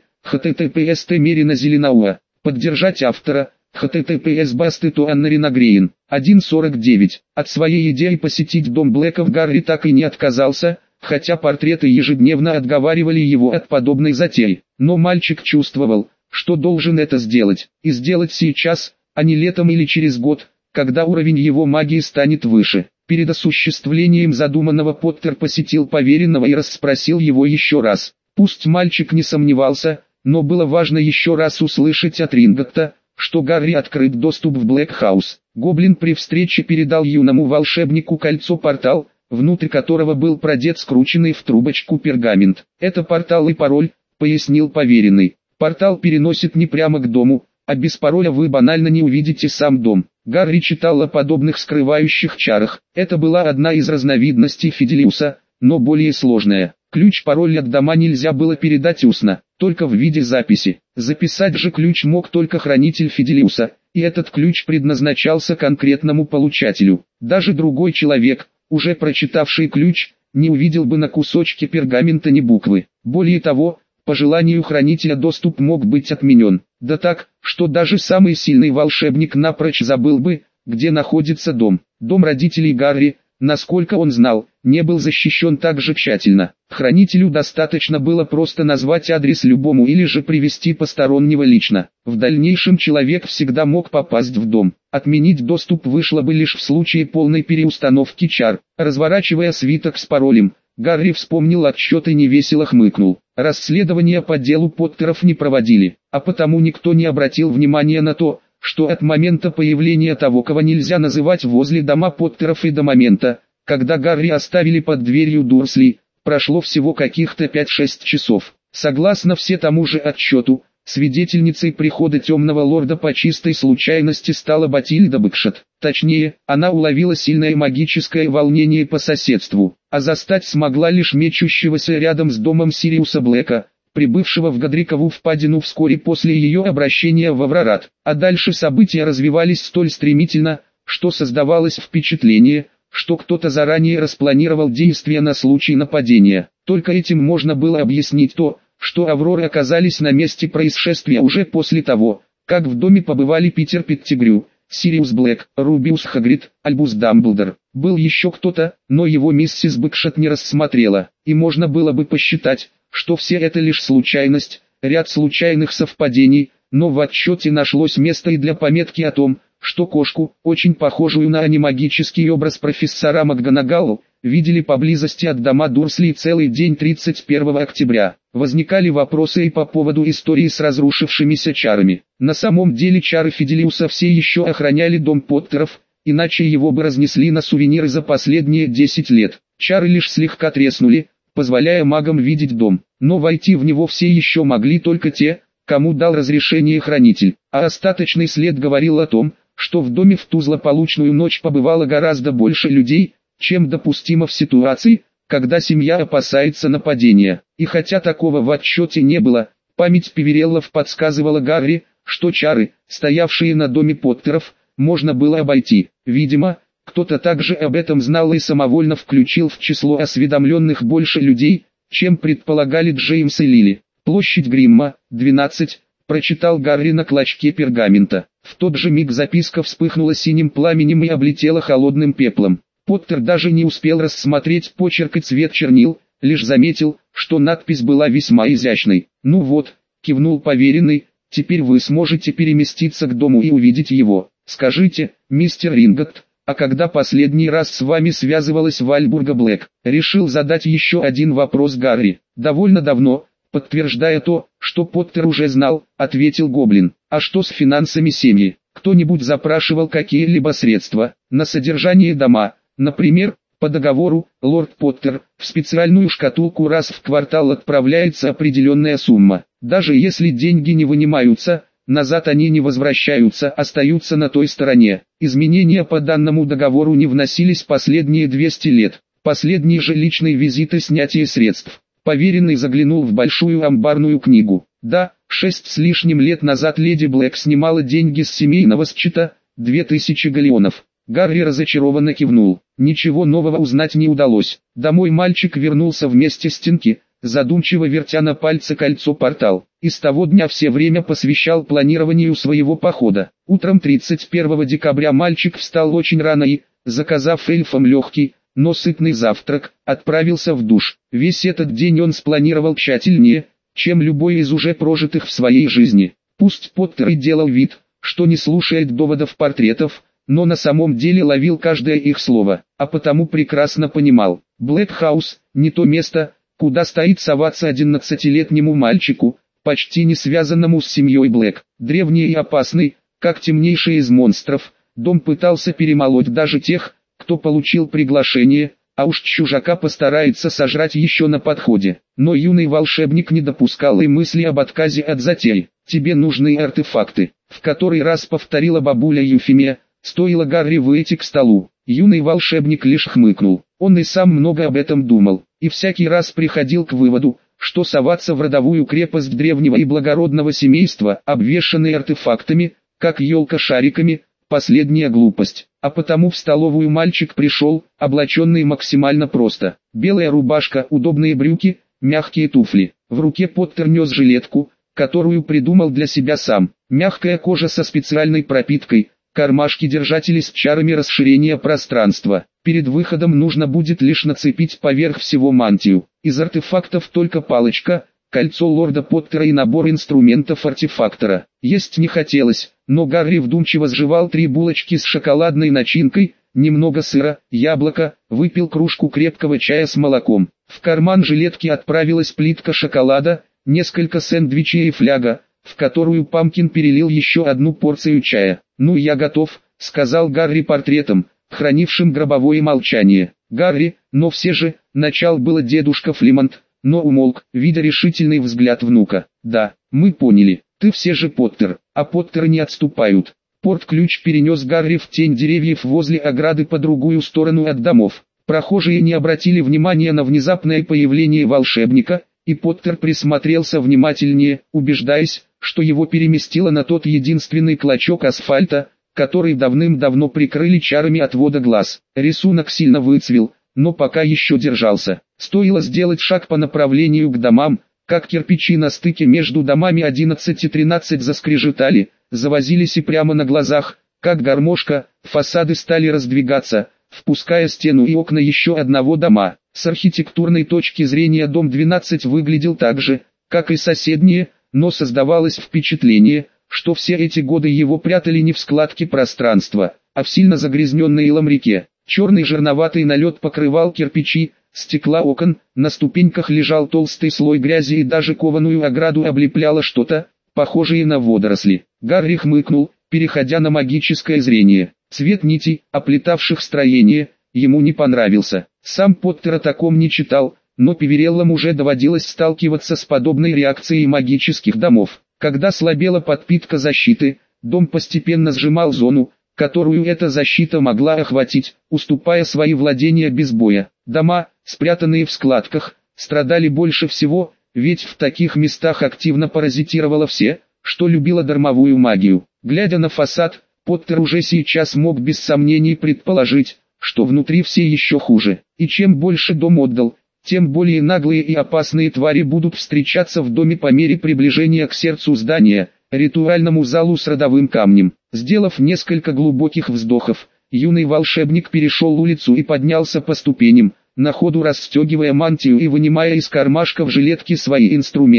https Мерина Зеленауа. Поддержать автора, https Бастету Аннарина Грейн. 1.49. От своей идеи посетить дом Блэков Гарри так и не отказался, хотя портреты ежедневно отговаривали его от подобной затеи. Но мальчик чувствовал, что должен это сделать, и сделать сейчас, а не летом или через год, когда уровень его магии станет выше. Перед осуществлением задуманного Поттер посетил поверенного и расспросил его еще раз. Пусть мальчик не сомневался, но было важно еще раз услышать от Ринготта, что Гарри открыт доступ в Блэкхаус. Гоблин при встрече передал юному волшебнику кольцо-портал, внутрь которого был продет скрученный в трубочку пергамент. «Это портал и пароль», — пояснил поверенный. «Портал переносит не прямо к дому, а без пароля вы банально не увидите сам дом». Гарри читал о подобных скрывающих чарах. Это была одна из разновидностей Фиделиуса, но более сложная. Ключ-пароль от дома нельзя было передать устно, только в виде записи. Записать же ключ мог только хранитель Фиделиуса, и этот ключ предназначался конкретному получателю. Даже другой человек, уже прочитавший ключ, не увидел бы на кусочке пергамента ни буквы. Более того, по желанию хранителя доступ мог быть отменен. Да так, что даже самый сильный волшебник напрочь забыл бы, где находится дом. Дом родителей Гарри, насколько он знал, не был защищен так же тщательно. Хранителю достаточно было просто назвать адрес любому или же привести постороннего лично. В дальнейшем человек всегда мог попасть в дом. Отменить доступ вышло бы лишь в случае полной переустановки чар. Разворачивая свиток с паролем, Гарри вспомнил отчет и невесело хмыкнул. Расследования по делу Поттеров не проводили, а потому никто не обратил внимания на то, что от момента появления того, кого нельзя называть возле дома Поттеров, и до момента, когда Гарри оставили под дверью Дурсли, прошло всего каких-то 5-6 часов. Согласно все тому же отчету, свидетельницей прихода темного лорда по чистой случайности стала Батильда Бэкшот. Точнее, она уловила сильное магическое волнение по соседству, а застать смогла лишь мечущегося рядом с домом Сириуса Блэка, прибывшего в Годрикову впадину вскоре после ее обращения в Аврорат. А дальше события развивались столь стремительно, что создавалось впечатление, что кто-то заранее распланировал действия на случай нападения. Только этим можно было объяснить то, что Авроры оказались на месте происшествия уже после того, как в доме побывали Питер Петтигрю, Сириус Блэк, Рубиус Хагрид, Альбус Дамблдор. Был еще кто-то, но его миссис Бэкшот не рассмотрела, и можно было бы посчитать, что все это лишь случайность, ряд случайных совпадений, но в отчете нашлось место и для пометки о том, что кошку, очень похожую на анимагический образ профессора МакГонагалл, видели поблизости от дома Дурсли целый день 31 октября. Возникали вопросы и по поводу истории с разрушившимися чарами. На самом деле чары Фиделиуса все еще охраняли дом Поттеров, иначе его бы разнесли на сувениры за последние 10 лет. Чары лишь слегка треснули, позволяя магам видеть дом, но войти в него все еще могли только те, кому дал разрешение хранитель, а остаточный след говорил о том, что в доме в ту злополучную ночь побывало гораздо больше людей, чем допустимо в ситуации, когда семья опасается нападения. И хотя такого в отчете не было, память Пивереллов подсказывала Гарри, что чары, стоявшие на доме Поттеров, можно было обойти. Видимо, кто-то также об этом знал и самовольно включил в число осведомленных больше людей, чем предполагали Джеймс и Лили. «Площадь Гримма, 12», прочитал Гарри на клочке пергамента. В тот же миг записка вспыхнула синим пламенем и облетела холодным пеплом. Поттер даже не успел рассмотреть почерк и цвет чернил, лишь заметил, что надпись была весьма изящной. «Ну вот», — кивнул поверенный, — «теперь вы сможете переместиться к дому и увидеть его». Скажите, мистер Ринготт, а когда последний раз с вами связывалась Вальбурга Блэк? Решил задать еще один вопрос Гарри. Довольно давно, подтверждая то, что Поттер уже знал, ответил Гоблин. А что с финансами семьи? Кто-нибудь запрашивал какие-либо средства на содержание дома? Например, по договору, лорд Поттер, в специальную шкатулку раз в квартал отправляется определенная сумма. Даже если деньги не вынимаются, назад они не возвращаются, остаются на той стороне. Изменения по данному договору не вносились последние 200 лет. Последний же личный визит и снятие средств. Поверенный заглянул в большую амбарную книгу. Да, 6 с лишним лет назад леди Блэк снимала деньги с семейного счета, 2000 галеонов. Гарри разочарованно кивнул. Ничего нового узнать не удалось. Домой мальчик вернулся вместе с Тинки, задумчиво вертя на пальце кольцо-портал. И с того дня все время посвящал планированию своего похода. Утром 31 декабря мальчик встал очень рано и, заказав эльфам легкий, но сытный завтрак, отправился в душ. Весь этот день он спланировал тщательнее, чем любой из уже прожитых в своей жизни. Пусть Поттер и делал вид, что не слушает доводов портретов, но на самом деле ловил каждое их слово, а потому прекрасно понимал, Блэкхаус – не то место, куда стоит соваться 11-летнему мальчику, почти не связанному с семьей Блэк. Древний и опасный, как темнейший из монстров, дом пытался перемолоть даже тех, кто получил приглашение, а уж чужака постарается сожрать еще на подходе. Но юный волшебник не допускал и мысли об отказе от затеи. «Тебе нужны артефакты», — в который раз повторила бабуля Юфимия. Стоило Гарри выйти к столу, юный волшебник лишь хмыкнул. Он и сам много об этом думал, и всякий раз приходил к выводу, что соваться в родовую крепость древнего и благородного семейства, обвешанной артефактами, как елка шариками, последняя глупость. А потому в столовую мальчик пришел, облаченный максимально просто. Белая рубашка, удобные брюки, мягкие туфли. В руке Поттер нес жилетку, которую придумал для себя сам. Мягкая кожа со специальной пропиткой, кармашки-держатели с чарами расширения пространства. Перед выходом нужно будет лишь нацепить поверх всего мантию. Из артефактов только палочка, кольцо лорда Поттера и набор инструментов артефактора. Есть не хотелось, но Гарри вдумчиво сживал 3 булочки с шоколадной начинкой, немного сыра, яблоко, выпил кружку крепкого чая с молоком. В карман жилетки отправилась плитка шоколада, несколько сэндвичей и фляга, в которую Памкин перелил еще одну порцию чая. «Ну я готов», — сказал Гарри портретом, хранившим гробовое молчание. «Гарри, но все же», — начал было дедушка Флимонт, но умолк, видя решительный взгляд внука. «Да, мы поняли, ты все же Поттер, а Поттеры не отступают». Порт-ключ перенес Гарри в тень деревьев возле ограды по другую сторону от домов. Прохожие не обратили внимания на внезапное появление волшебника, и Поттер присмотрелся внимательнее, убеждаясь, что его переместило на тот единственный клочок асфальта, который давным-давно прикрыли чарами отвода глаз. Рисунок сильно выцвел, но пока еще держался. Стоило сделать шаг по направлению к домам, как кирпичи на стыке между домами 11 и 13 заскрежетали, завозились и прямо на глазах, как гармошка, фасады стали раздвигаться, впуская стену и окна еще одного дома. С архитектурной точки зрения дом 12 выглядел так же, как и соседние, но создавалось впечатление, что все эти годы его прятали не в складке пространства, а в сильно загрязненной илом реке. Черный жирноватый налет покрывал кирпичи, стекла окон, на ступеньках лежал толстый слой грязи и даже кованую ограду облепляло что-то, похожее на водоросли. Гарри хмыкнул, переходя на магическое зрение. Цвет нитей, оплетавших строение, ему не понравился. Сам Поттер о таком не читал, но Пивереллам уже доводилось сталкиваться с подобной реакцией магических домов. Когда слабела подпитка защиты, дом постепенно сжимал зону, которую эта защита могла охватить, уступая свои владения без боя. Дома, спрятанные в складках, страдали больше всего, ведь в таких местах активно паразитировало все, что любило дармовую магию. Глядя на фасад, Поттер уже сейчас мог без сомнений предположить, что внутри все еще хуже. И чем больше дом отдал, тем более наглые и опасные твари будут встречаться в доме по мере приближения к сердцу здания, ритуальному залу с родовым камнем. Сделав несколько глубоких вздохов, юный волшебник перешел улицу и поднялся по ступеням, на ходу расстегивая мантию и вынимая из кармашков жилетки свои инструменты.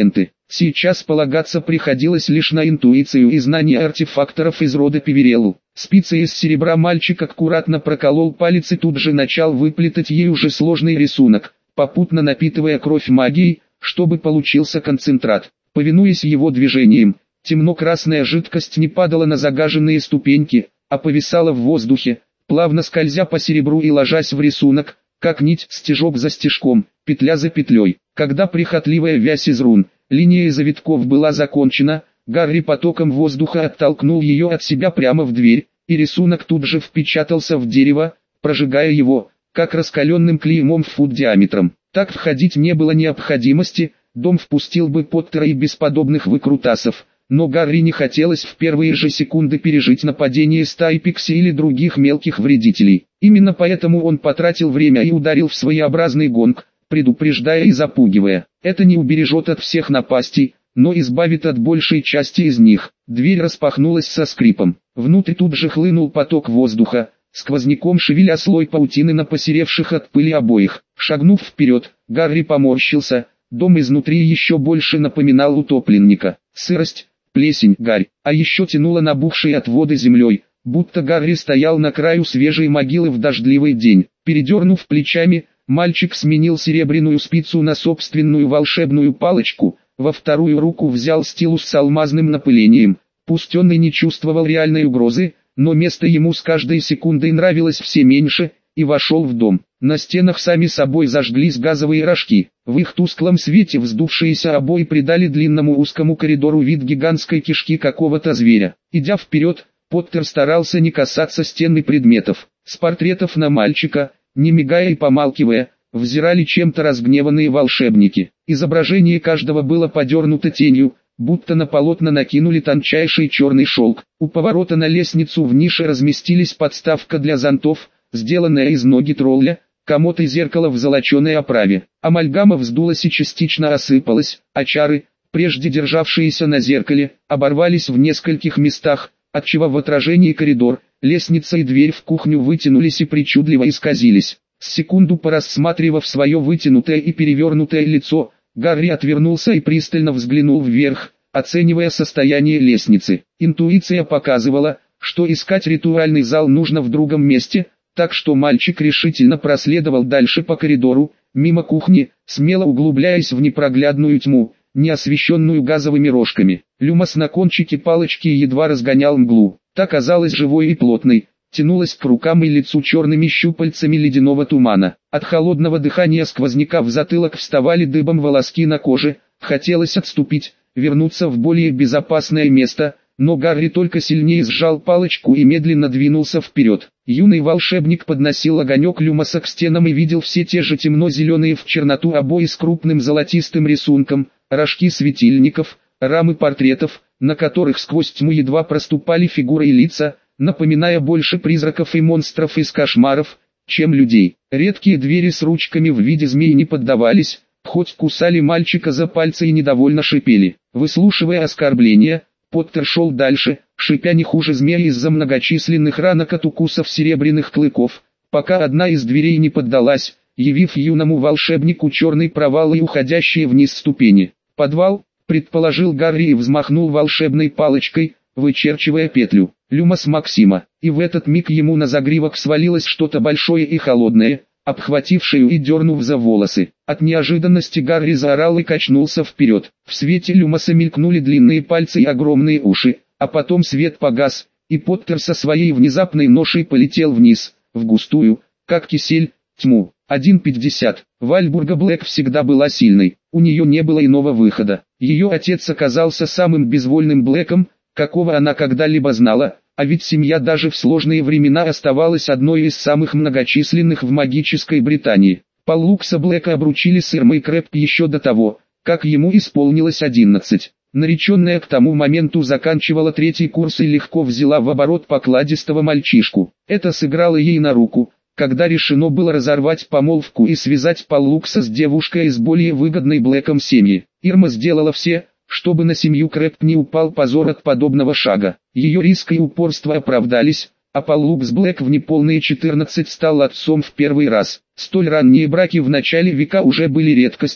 Сейчас полагаться приходилось лишь на интуицию и знание артефакторов из рода Певереллу. Спицей из серебра мальчик аккуратно проколол палец и тут же начал выплетать ей уже сложный рисунок, попутно напитывая кровь магией, чтобы получился концентрат. Повинуясь его движениям, темно-красная жидкость не падала на загаженные ступеньки, а повисала в воздухе, плавно скользя по серебру и ложась в рисунок, как нить, стежок за стежком, петля за петлей. Когда прихотливая вязь из рун, линия завитков была закончена, Гарри потоком воздуха оттолкнул ее от себя прямо в дверь, и рисунок тут же впечатался в дерево, прожигая его, как раскаленным клеймом в фут диаметром. Так входить не было необходимости, дом впустил бы Поттера и без подобных выкрутасов, но Гарри не хотелось в первые же секунды пережить нападение стаи Пикси или других мелких вредителей. Именно поэтому он потратил время и ударил в своеобразный гонг, предупреждая и запугивая. Это не убережет от всех напастей, но избавит от большей части из них. Дверь распахнулась со скрипом. Внутрь тут же хлынул поток воздуха, сквозняком шевеля слой паутины на посеревших от пыли обоих. Шагнув вперед, Гарри поморщился. Дом изнутри еще больше напоминал утопленника. Сырость, плесень, гарь, а еще тянуло набухшей от воды землей, будто Гарри стоял на краю свежей могилы в дождливый день. Передернув плечами, мальчик сменил серебряную спицу на собственную волшебную палочку, во вторую руку взял стилус с алмазным напылением. Пусть он и не чувствовал реальной угрозы, но место ему с каждой секундой нравилось все меньше, и вошел в дом. На стенах сами собой зажглись газовые рожки. В их тусклом свете вздувшиеся обои придали длинному узкому коридору вид гигантской кишки какого-то зверя. Идя вперед, Поттер старался не касаться стен и предметов. С портретов на мальчика, не мигая и помалкивая, взирали чем-то разгневанные волшебники. Изображение каждого было подернуто тенью, будто на полотна накинули тончайший черный шелк. У поворота на лестницу в нише разместились подставка для зонтов, сделанная из ноги тролля, комод и зеркало в золоченой оправе. Амальгама вздулась и частично осыпалась, а чары, прежде державшиеся на зеркале, оборвались в нескольких местах, отчего в отражении коридор, лестница и дверь в кухню вытянулись и причудливо исказились. С секунду порассматривав свое вытянутое и перевернутое лицо, Гарри отвернулся и пристально взглянул вверх, оценивая состояние лестницы. Интуиция показывала, что искать ритуальный зал нужно в другом месте, так что мальчик решительно проследовал дальше по коридору, мимо кухни, смело углубляясь в непроглядную тьму, не освещенную газовыми рожками. Люмос на кончике палочки едва разгонял мглу. Та казалась живой и плотной, тянулась к рукам и лицу черными щупальцами ледяного тумана. От холодного дыхания сквозняка в затылок вставали дыбом волоски на коже, хотелось отступить, вернуться в более безопасное место, но Гарри только сильнее сжал палочку и медленно двинулся вперед. Юный волшебник подносил огонек люмоса к стенам и видел все те же темно-зеленые в черноту обои с крупным золотистым рисунком, рожки светильников, рамы портретов, на которых сквозь тьму едва проступали фигуры и лица, напоминая больше призраков и монстров из кошмаров, чем людей. Редкие двери с ручками в виде змей не поддавались, хоть кусали мальчика за пальцы и недовольно шипели. Выслушивая оскорбления, Поттер шел дальше, шипя не хуже змея из-за многочисленных ранок от укусов серебряных клыков, пока одна из дверей не поддалась, явив юному волшебнику черный провал и уходящие вниз ступени. «Подвал», предположил Гарри и взмахнул волшебной палочкой, вычерчивая петлю. Люмос Максима. И в этот миг ему на загривок свалилось что-то большое и холодное, обхватившее и дернув за волосы. От неожиданности Гарри заорал и качнулся вперед. В свете люмоса мелькнули длинные пальцы и огромные уши, а потом свет погас, и Поттер со своей внезапной ношей полетел вниз, в густую, как кисель, тьму. 1:50. Вальбурга Блэк всегда была сильной, у нее не было иного выхода. Ее отец оказался самым безвольным Блэком, какого она когда-либо знала, а ведь семья даже в сложные времена оставалась одной из самых многочисленных в магической Британии. Паллукса Блэка обручили с Ирмой Крэб еще до того, как ему исполнилось 11. Нареченная к тому моменту заканчивала 3-й курс и легко взяла в оборот покладистого мальчишку. Это сыграло ей на руку, когда решено было разорвать помолвку и связать Паллукса с девушкой из более выгодной Блэком семьи. Ирма сделала все, чтобы на семью Крэб не упал позор от подобного шага. Ее риск и упорство оправдались, а Паллукс Блэк в неполные 14 стал отцом в первый раз. Столь ранние браки в начале века уже были редкостью,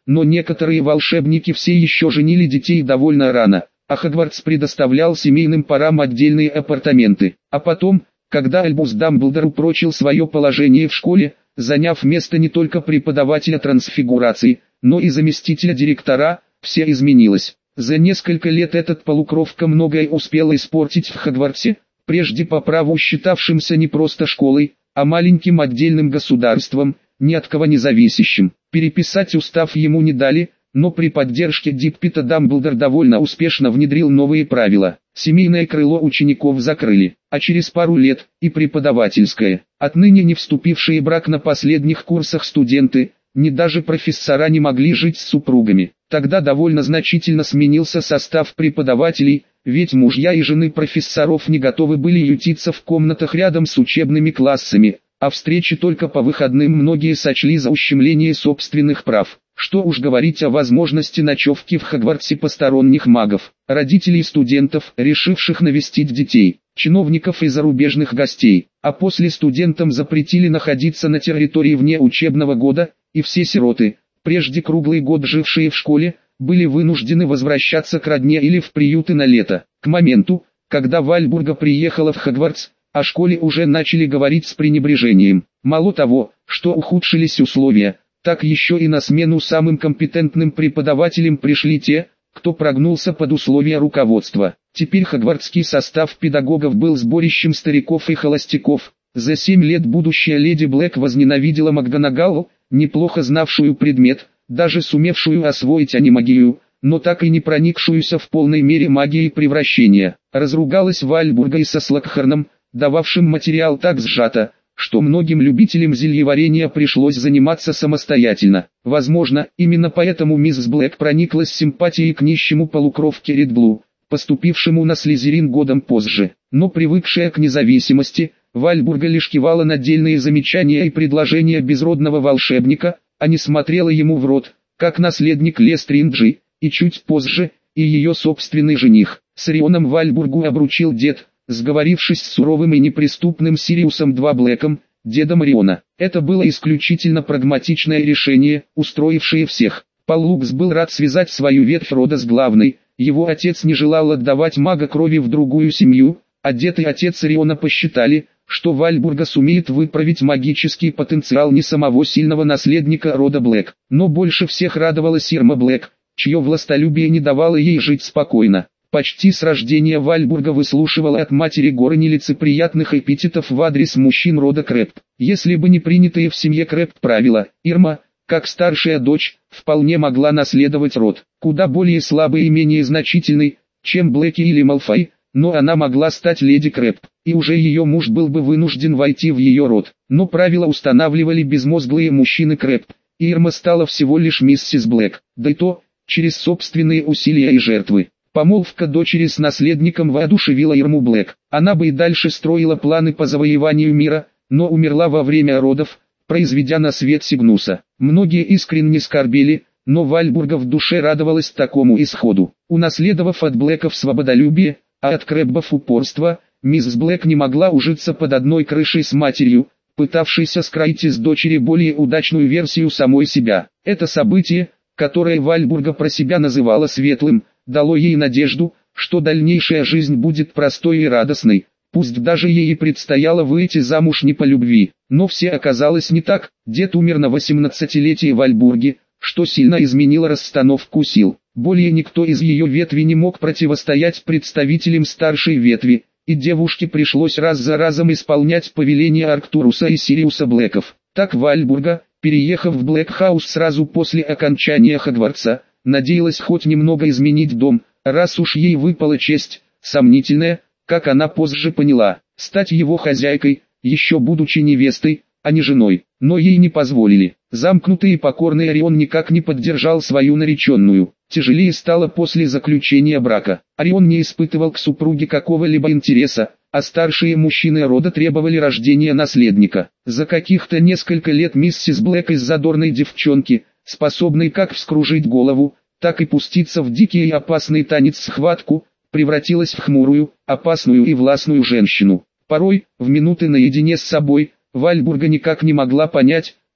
но некоторые волшебники все еще женили детей довольно рано, а Хогвартс предоставлял семейным парам отдельные апартаменты. А потом, когда Альбус Дамблдор упрочил свое положение в школе, заняв место не только преподавателя трансфигурации, но и заместителя директора, все изменилось. За несколько лет этот полукровка многое успел испортить в Хогвартсе, прежде по праву считавшимся не просто школой, а маленьким отдельным государством, ни от кого не зависящим. Переписать устав ему не дали, но при поддержке Диппета Дамблдор довольно успешно внедрил новые правила. Семейное крыло учеников закрыли, а через пару лет и преподавательское. Отныне не вступившие в брак на последних курсах студенты, ни даже профессора не могли жить с супругами. Тогда довольно значительно сменился состав преподавателей, ведь мужья и жены профессоров не готовы были ютиться в комнатах рядом с учебными классами, а встречи только по выходным многие сочли за ущемление собственных прав. Что уж говорить о возможности ночевки в Хогвартсе посторонних магов, родителей студентов, решивших навестить детей, чиновников и зарубежных гостей, а после студентам запретили находиться на территории вне учебного года, и все сироты, прежде круглый год жившие в школе, были вынуждены возвращаться к родне или в приюты на лето. К моменту, когда Вальбурга приехала в Хогвартс, о школе уже начали говорить с пренебрежением. Мало того, что ухудшились условия, так еще и на смену самым компетентным преподавателям пришли те, кто прогнулся под условия руководства. Теперь хогвартский состав педагогов был сборищем стариков и холостяков. За 7 лет будущая леди Блэк возненавидела МакГонагалл, неплохо знавшую предмет, даже сумевшую освоить анимагию, но так и не проникшуюся в полной мере магией превращения. Разругалась Вальбургой со Слокхорном, дававшим материал так сжато, что многим любителям зельеварения пришлось заниматься самостоятельно. Возможно, именно поэтому мисс Блэк прониклась симпатией к нищему полукровке Редблу, поступившему на Слизерин годом позже. Но привыкшая к независимости, Вальбурга лишь кивала на дельные замечания и предложения безродного волшебника, а не смотрела ему в рот, как наследник Лестринджи, и чуть позже, и ее собственный жених. С Рионом Вальбургу обручил дед, сговорившись с суровым и неприступным Сириусом II Блэком, дедом Риона. Это было исключительно прагматичное решение, устроившее всех. Паллукс был рад связать свою ветвь рода с главной, его отец не желал отдавать мага крови в другую семью, а дед и отец Риона посчитали, что Вальбурга сумеет выправить магический потенциал не самого сильного наследника рода Блэк. Но больше всех радовалась Ирма Блэк, чье властолюбие не давало ей жить спокойно. Почти с рождения Вальбурга выслушивала от матери горы нелицеприятных эпитетов в адрес мужчин рода Крэпт. Если бы не принятые в семье Крэпт правила, Ирма, как старшая дочь, вполне могла наследовать род, куда более слабый и менее значительный, чем Блэки или Малфой, но она могла стать леди Крэпт, и уже ее муж был бы вынужден войти в ее род. Но правила устанавливали безмозглые мужчины Крэпт, и Ирма стала всего лишь миссис Блэк, да и то, через собственные усилия и жертвы. Помолвка дочери с наследником воодушевила Ирму Блэк. Она бы и дальше строила планы по завоеванию мира, но умерла во время родов, произведя на свет Сигнуса. Многие искренне скорбели, но Вальбурга в душе радовалась такому исходу. Унаследовав от Блэков свободолюбие, а от Крэббов упорство, мисс Блэк не могла ужиться под одной крышей с матерью, пытавшейся скроить из дочери более удачную версию самой себя. Это событие, которое Вальбурга про себя называла светлым, дало ей надежду, что дальнейшая жизнь будет простой и радостной, пусть даже ей и предстояло выйти замуж не по любви. Но все оказалось не так. Дед умер на 18-летие Вальбурги, что сильно изменило расстановку сил. Более никто из ее ветви не мог противостоять представителям старшей ветви, и девушке пришлось раз за разом исполнять повеления Арктуруса и Сириуса Блэков. Так Вальбурга, переехав в Блэкхаус сразу после окончания Хогвартса, надеялась хоть немного изменить дом, раз уж ей выпала честь, сомнительная, как она позже поняла, стать его хозяйкой, еще будучи невестой, а не женой. Но ей не позволили. Замкнутый и покорный Орион никак не поддержал свою нареченную. Тяжелее стало после заключения брака. Орион не испытывал к супруге какого-либо интереса, а старшие мужчины рода требовали рождения наследника. За каких-то несколько лет миссис Блэк из задорной девчонки, способной как вскружить голову, так и пуститься в дикий и опасный танец-схватку, превратилась в хмурую, опасную и властную женщину. Порой, в минуты наедине с собой, Вальбурга никак не могла понять,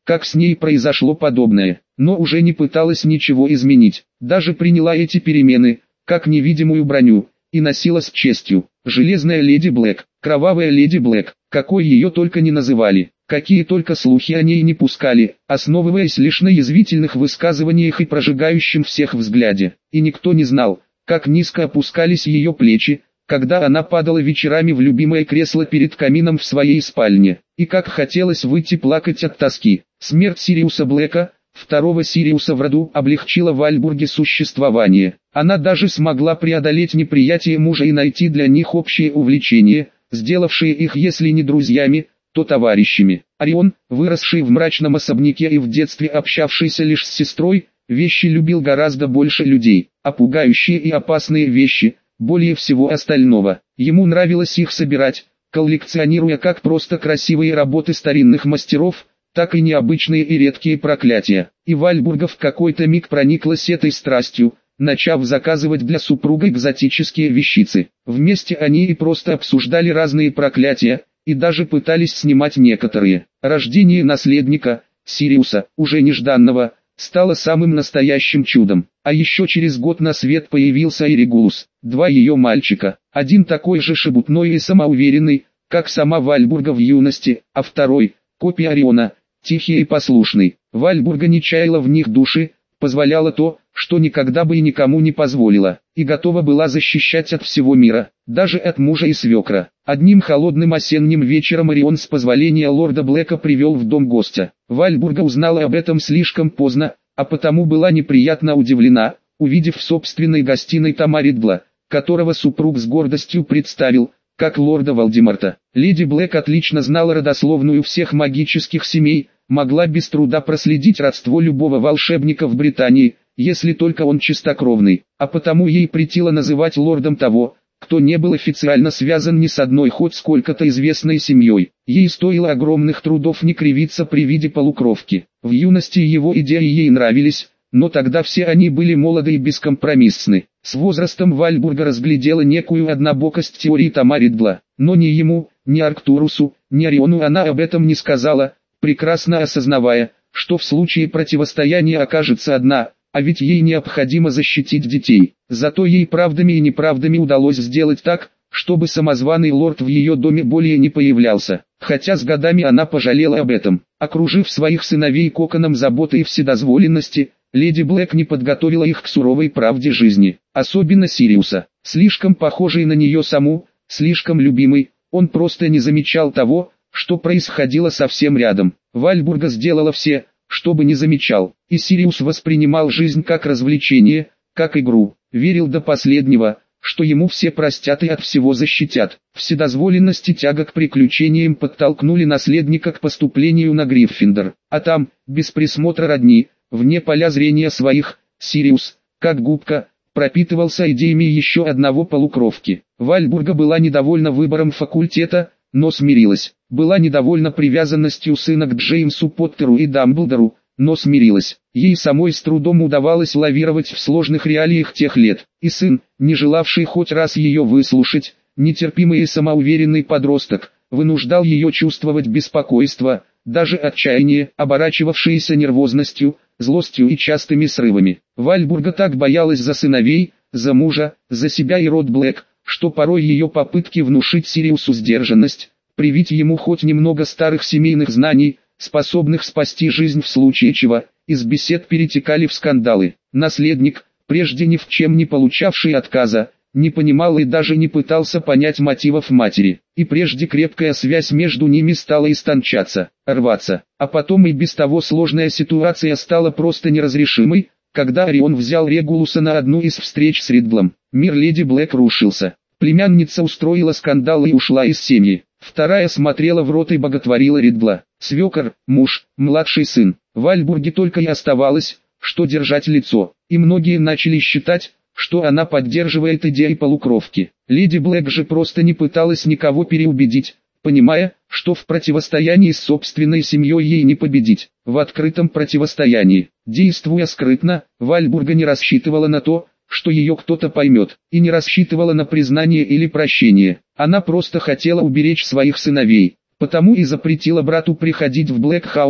как с ней произошло подобное, но уже не пыталась ничего изменить, даже приняла эти перемены, как невидимую броню, и носила с честью. Железная леди Блэк, кровавая леди Блэк, какой ее только не называли, какие только слухи о ней не пускали, основываясь лишь на язвительных высказываниях и прожигающем всех взгляде. И никто не знал, как низко опускались ее плечи, когда она падала вечерами в любимое кресло перед камином в своей спальне, и как хотелось выйти плакать от тоски. Смерть Сириуса Блэка, второго Сириуса в роду, облегчила Вальбурге существование. Она даже смогла преодолеть неприятие мужа и найти для них общее увлечение, сделавшее их если не друзьями, то товарищами. Орион, выросший в мрачном особняке и в детстве общавшийся лишь с сестрой, вещи любил гораздо больше людей, а пугающие и опасные вещи – более всего остального. Ему нравилось их собирать, коллекционируя как просто красивые работы старинных мастеров, так и необычные и редкие проклятия. И Вальбурга в какой-то миг прониклась этой страстью, начав заказывать для супруга экзотические вещицы. Вместе они и просто обсуждали разные проклятия, и даже пытались снимать некоторые. Рождение наследника, Сириуса, уже нежданного, стало самым настоящим чудом. А еще через год на свет появился и Регулус, два ее мальчика, один такой же шебутной и самоуверенный, как сама Вальбурга в юности, а второй, копия Ориона, тихий и послушный. Вальбурга не чаяла в них души, позволяла то, что никогда бы и никому не позволила, и готова была защищать от всего мира, даже от мужа и свекра. Одним холодным осенним вечером Орион с позволения лорда Блэка привел в дом гостя. Вальбурга узнала об этом слишком поздно, а потому была неприятно удивлена, увидев в собственной гостиной Тома Ридла, которого супруг с гордостью представил, как лорда Волдеморта. Леди Блэк отлично знала родословную всех магических семей, могла без труда проследить родство любого волшебника в Британии, если только он чистокровный, а потому ей претило называть лордом того, кто не был официально связан ни с одной хоть сколько-то известной семьей. Ей стоило огромных трудов не кривиться при виде полукровки. В юности его идеи ей нравились, но тогда все они были молоды и бескомпромиссны. С возрастом Вальбурга разглядела некую однобокость теории Тома Ридла, но ни ему, ни Арктурусу, ни Ориону она об этом не сказала, прекрасно осознавая, что в случае противостояния окажется одна, а ведь ей необходимо защитить детей. Зато ей правдами и неправдами удалось сделать так, чтобы самозваный лорд в ее доме более не появлялся, хотя с годами она пожалела об этом. Окружив своих сыновей коконом заботы и вседозволенности, леди Блэк не подготовила их к суровой правде жизни, особенно Сириуса, слишком похожий на нее саму, слишком любимый, он просто не замечал того, что происходило совсем рядом. Вальбурга сделала все, чтобы не замечал, и Сириус воспринимал жизнь как развлечение, как игру, верил до последнего, что ему все простят и от всего защитят. Вседозволенность и тяга к приключениям подтолкнули наследника к поступлению на Гриффиндор, а там, без присмотра родни, вне поля зрения своих, Сириус, как губка, пропитывался идеями еще одного полукровки. Вальбурга была недовольна выбором факультета, но смирилась. Была недовольна привязанностью сына к Джеймсу Поттеру и Дамблдору, но смирилась. Ей самой с трудом удавалось лавировать в сложных реалиях тех лет. И сын, не желавший хоть раз ее выслушать, нетерпимый и самоуверенный подросток, вынуждал ее чувствовать беспокойство, даже отчаяние, оборачивавшееся нервозностью, злостью и частыми срывами. Вальбурга так боялась за сыновей, за мужа, за себя и род Блэк, что порой ее попытки внушить Сириусу сдержанность, привить ему хоть немного старых семейных знаний, способных спасти жизнь в случае чего, из бесед перетекали в скандалы. Наследник, прежде ни в чем не получавший отказа, не понимал и даже не пытался понять мотивов матери, и прежде крепкая связь между ними стала истончаться, рваться, а потом и без того сложная ситуация стала просто неразрешимой, когда Орион взял Регулуса на одну из встреч с Ридлом. Мир леди Блэк рушился. Племянница устроила скандал и ушла из семьи. Вторая смотрела в рот и боготворила Ридла. Свекор, муж, младший сын. Вальбурге только и оставалось, что держать лицо. И многие начали считать, что она поддерживает идеи полукровки. Леди Блэк же просто не пыталась никого переубедить, понимая, что в противостоянии с собственной семьей ей не победить. В открытом противостоянии, действуя скрытно, Вальбурга не рассчитывала на то, что ее кто-то поймет, и не рассчитывала на признание или прощение. Она просто хотела уберечь своих сыновей, потому и запретила брату приходить в Блэкхаус,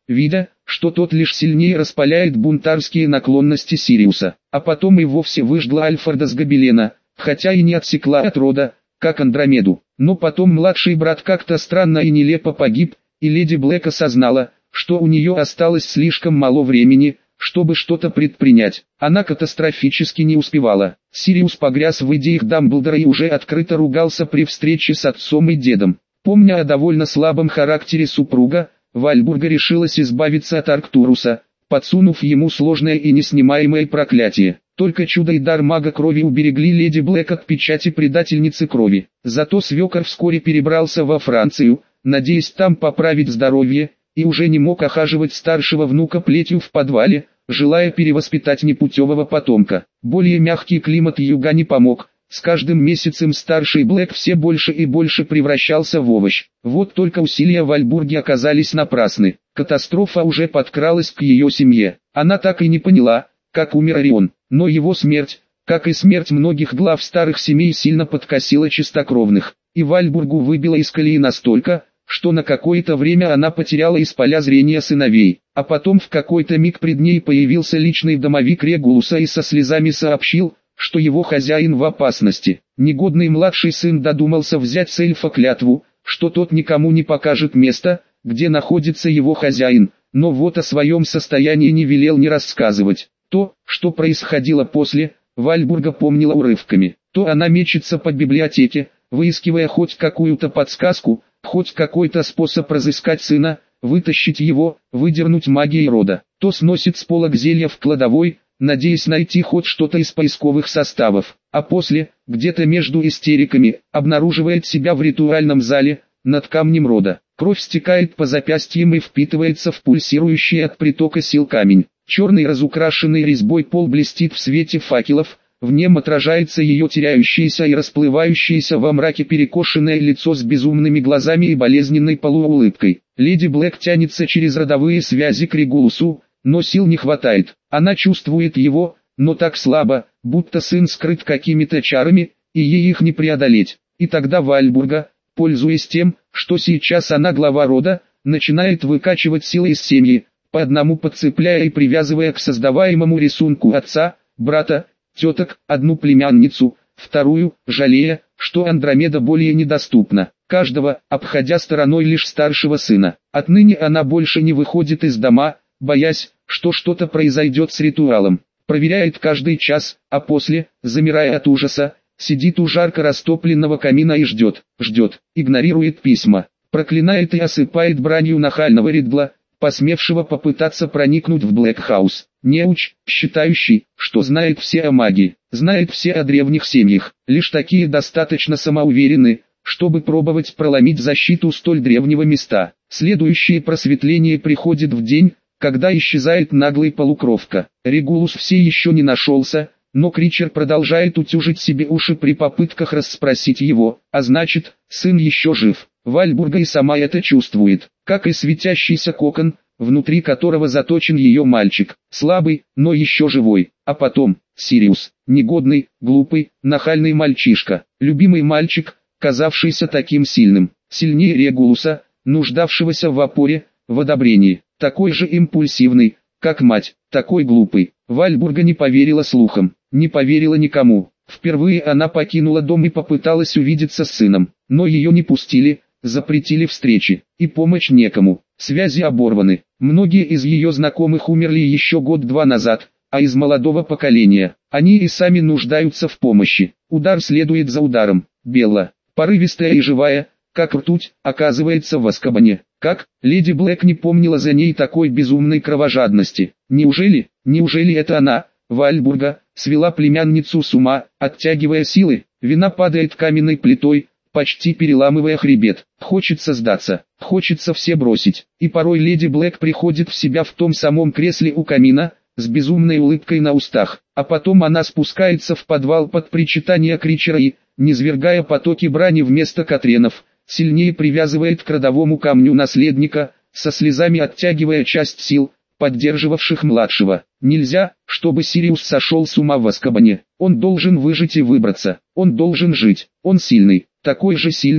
видя, что тот лишь сильнее распаляет бунтарские наклонности Сириуса. А потом и вовсе выжгла Альфреда с гобелена, хотя и не отсекла от рода, как Андромеду. Но потом младший брат как-то странно и нелепо погиб, и леди Блэк осознала, что у нее осталось слишком мало времени, чтобы что-то предпринять. Она катастрофически не успевала. Сириус погряз в идеях Дамблдора и уже открыто ругался при встрече с отцом и дедом. Помня о довольно слабом характере супруга, Вальбурга решилась избавиться от Арктуруса, подсунув ему сложное и неснимаемое проклятие. Только чудо и дар мага крови уберегли леди Блэк от печати предательницы крови. Зато свекор вскоре перебрался во Францию, надеясь там поправить здоровье, и уже не мог охаживать старшего внука плетью в подвале, желая перевоспитать непутевого потомка. Более мягкий климат юга не помог. С каждым месяцем старший Блэк все больше и больше превращался в овощ. Вот только усилия Вальбурги оказались напрасны. Катастрофа уже подкралась к ее семье. Она так и не поняла, как умер Орион. Но его смерть, как и смерть многих глав старых семей, сильно подкосила чистокровных. И Вальбургу выбила из колеи настолько, что на какое-то время она потеряла из поля зрения сыновей. А потом в какой-то миг пред ней появился личный домовик Регулуса и со слезами сообщил, что его хозяин в опасности. Негодный младший сын додумался взять с эльфа клятву, что тот никому не покажет место, где находится его хозяин, но вот о своем состоянии не велел ни рассказывать. То, что происходило после, Вальбурга помнила урывками. То она мечется по библиотеке, выискивая хоть какую-то подсказку, хоть какой-то способ разыскать сына, вытащить его, выдернуть магией рода. То сносит с полок зелья в кладовой, надеясь найти хоть что-то из поисковых составов, а после, где-то между истериками, обнаруживает себя в ритуальном зале, над камнем рода. Кровь стекает по запястьям и впитывается в пульсирующий от притока сил камень. Черный разукрашенный резьбой пол блестит в свете факелов, в нем отражается ее теряющееся и расплывающееся во мраке перекошенное лицо с безумными глазами и болезненной полуулыбкой. Леди Блэк тянется через родовые связи к Регулусу, но сил не хватает. Она чувствует его, но так слабо, будто сын скрыт какими-то чарами, и ей их не преодолеть. И тогда Вальбурга, пользуясь тем, что сейчас она глава рода, начинает выкачивать силы из семьи, по одному подцепляя и привязывая к создаваемому рисунку отца, брата, теток, одну племянницу, вторую, жалея, что Андромеда более недоступна. Каждого, обходя стороной лишь старшего сына. Отныне она больше не выходит из дома, боясь, что что-то произойдет с ритуалом. Проверяет каждый час, а после, замирая от ужаса, сидит у жарко растопленного камина и ждет, игнорирует письма, проклинает и осыпает бранью нахального Ридгла, посмевшего попытаться проникнуть в Блэкхаус. Неуч, считающий, что знает все о магии, знает все о древних семьях. Лишь такие достаточно самоуверены, чтобы пробовать проломить защиту столь древнего места. Следующее просветление приходит в день, когда исчезает наглый полукровка. Регулус все еще не нашелся, но Кричер продолжает утюжить себе уши при попытках расспросить его, а значит, сын еще жив. Вальбурга и сама это чувствует, как и светящийся кокон, внутри которого заточен ее мальчик, слабый, но еще живой. А потом, Сириус, негодный, глупый, нахальный мальчишка, любимый мальчик, казавшийся таким сильным, сильнее Регулуса, нуждавшегося в опоре, в одобрении, такой же импульсивный, как мать, такой глупый. Вальбурга не поверила слухам, не поверила никому. Впервые она покинула дом и попыталась увидеться с сыном, но ее не пустили, запретили встречи, и помощь некому, связи оборваны. Многие из ее знакомых умерли еще год-два назад, а из молодого поколения, они и сами нуждаются в помощи. Удар следует за ударом. Белла, порывистая и живая, как ртуть, оказывается в Азкабане. Как? Леди Блэк не помнила за ней такой безумной кровожадности. Неужели это она, Вальбурга, свела племянницу с ума, оттягивая силы? Вина падает каменной плитой, почти переламывая хребет. Хочется сдаться, хочется все бросить. И порой леди Блэк приходит в себя в том самом кресле у камина, с безумной улыбкой на устах. А потом она спускается в подвал под причитание Кричера и, низвергая потоки брани вместо Катренов, сильнее привязывает к родовому камню наследника, со слезами оттягивая часть сил, поддерживавших младшего. Нельзя, чтобы Сириус сошел с ума в Азкабане. Он должен выжить и выбраться. Он должен жить. Он сильный, такой же сильный,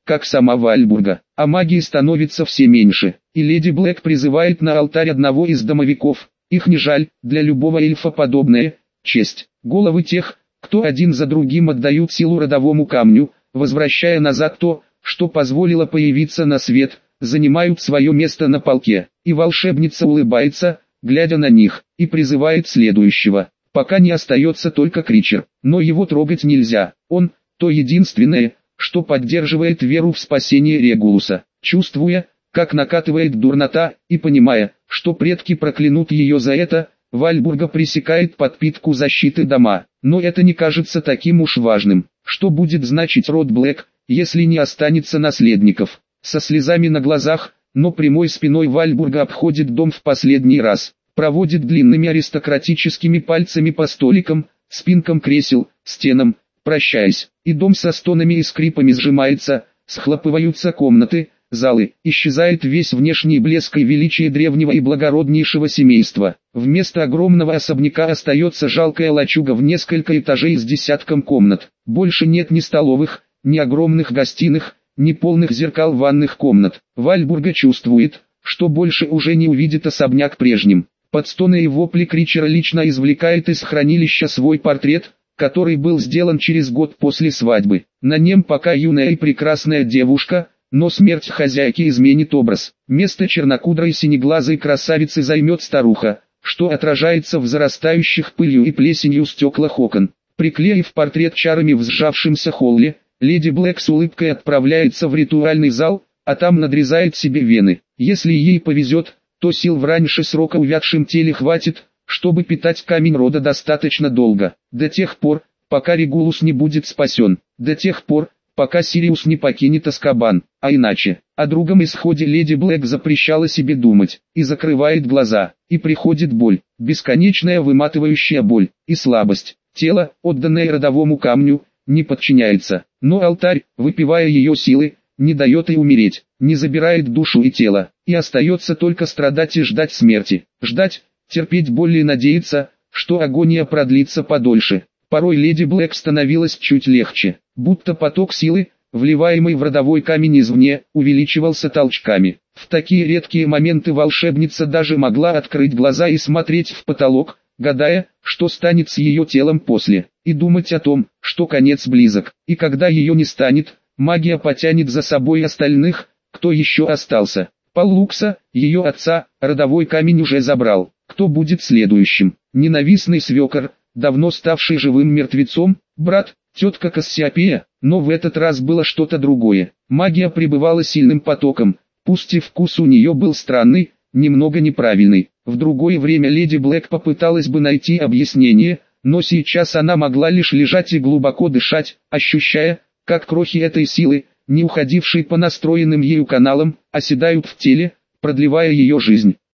как сама Вальбурга. А магии становится все меньше, и леди Блэк призывает на алтарь одного из домовиков. Их не жаль, для любого эльфа подобное – честь. Головы тех, кто один за другим отдают силу родовому камню, возвращая назад то, что позволило появиться на свет, занимают свое место на полке. И волшебница улыбается, глядя на них, и призывает следующего. Пока не остается только Кричер, но его трогать нельзя. Он – то единственное, что поддерживает веру в спасение Регулуса. Чувствуя, как накатывает дурнота, и понимая, что предки проклянут ее за это, Вальбурга пресекает подпитку защиты дома. Но это не кажется таким уж важным. Что будет значить род Блэк, если не останется наследников? Со слезами на глазах, но прямой спиной Вальбурга обходит дом в последний раз. Проводит длинными аристократическими пальцами по столикам, спинкам кресел, стенам, прощаясь. И дом со стонами и скрипами сжимается, схлопываются комнаты, залы, исчезает весь внешний блеск и величие древнего и благороднейшего семейства. Вместо огромного особняка остается жалкая лачуга в несколько этажей с десятком комнат. Больше нет ни столовых, ни огромных гостиных, ни полных зеркал ванных комнат. Вальбурга чувствует, что больше уже не увидит особняк прежним. Под стоны и вопли Кричера лично извлекает из хранилища свой портрет, который был сделан через год после свадьбы. На нем пока юная и прекрасная девушка, но смерть хозяйки изменит образ. Место чернокудрой синеглазой красавицы займет старуха, что отражается в зарастающих пылью и плесенью стеклах окон. Приклеив портрет чарами в сжавшемся холле, леди Блэк с улыбкой отправляется в ритуальный зал, а там надрезает себе вены. Если ей повезет, то сил в раньше срока увядшем теле хватит, чтобы питать камень рода достаточно долго. До тех пор, пока Регулус не будет спасен. До тех пор, пока Сириус не покинет Азкабан. А иначе, о другом исходе леди Блэк запрещала себе думать, и закрывает глаза, и приходит боль, бесконечная выматывающая боль, и слабость. Тело, отданное родовому камню, не подчиняется, но алтарь, выпивая ее силы, не дает ей умереть, не забирает душу и тело, и остается только страдать и ждать смерти. Ждать, терпеть боль и надеяться, что агония продлится подольше. Порой леди Блэк становилось чуть легче, будто поток силы, вливаемый в родовой камень извне, увеличивался толчками. В такие редкие моменты волшебница даже могла открыть глаза и смотреть в потолок, гадая, что станет с ее телом после, и думать о том, что конец близок, и когда ее не станет, магия потянет за собой остальных, кто еще остался. Паллукса, ее отца, родовой камень уже забрал. Кто будет следующим? Ненавистный свекор, давно ставший живым мертвецом, брат, тетка Кассиопея, но в этот раз было что-то другое. Магия пребывала сильным потоком, пусть и вкус у нее был странный, немного неправильный. В другое время леди Блэк попыталась бы найти объяснение, но сейчас она могла лишь лежать и глубоко дышать, ощущая, как крохи этой силы, не уходившей по настроенным ею каналам, оседают в теле, продлевая ее жизнь.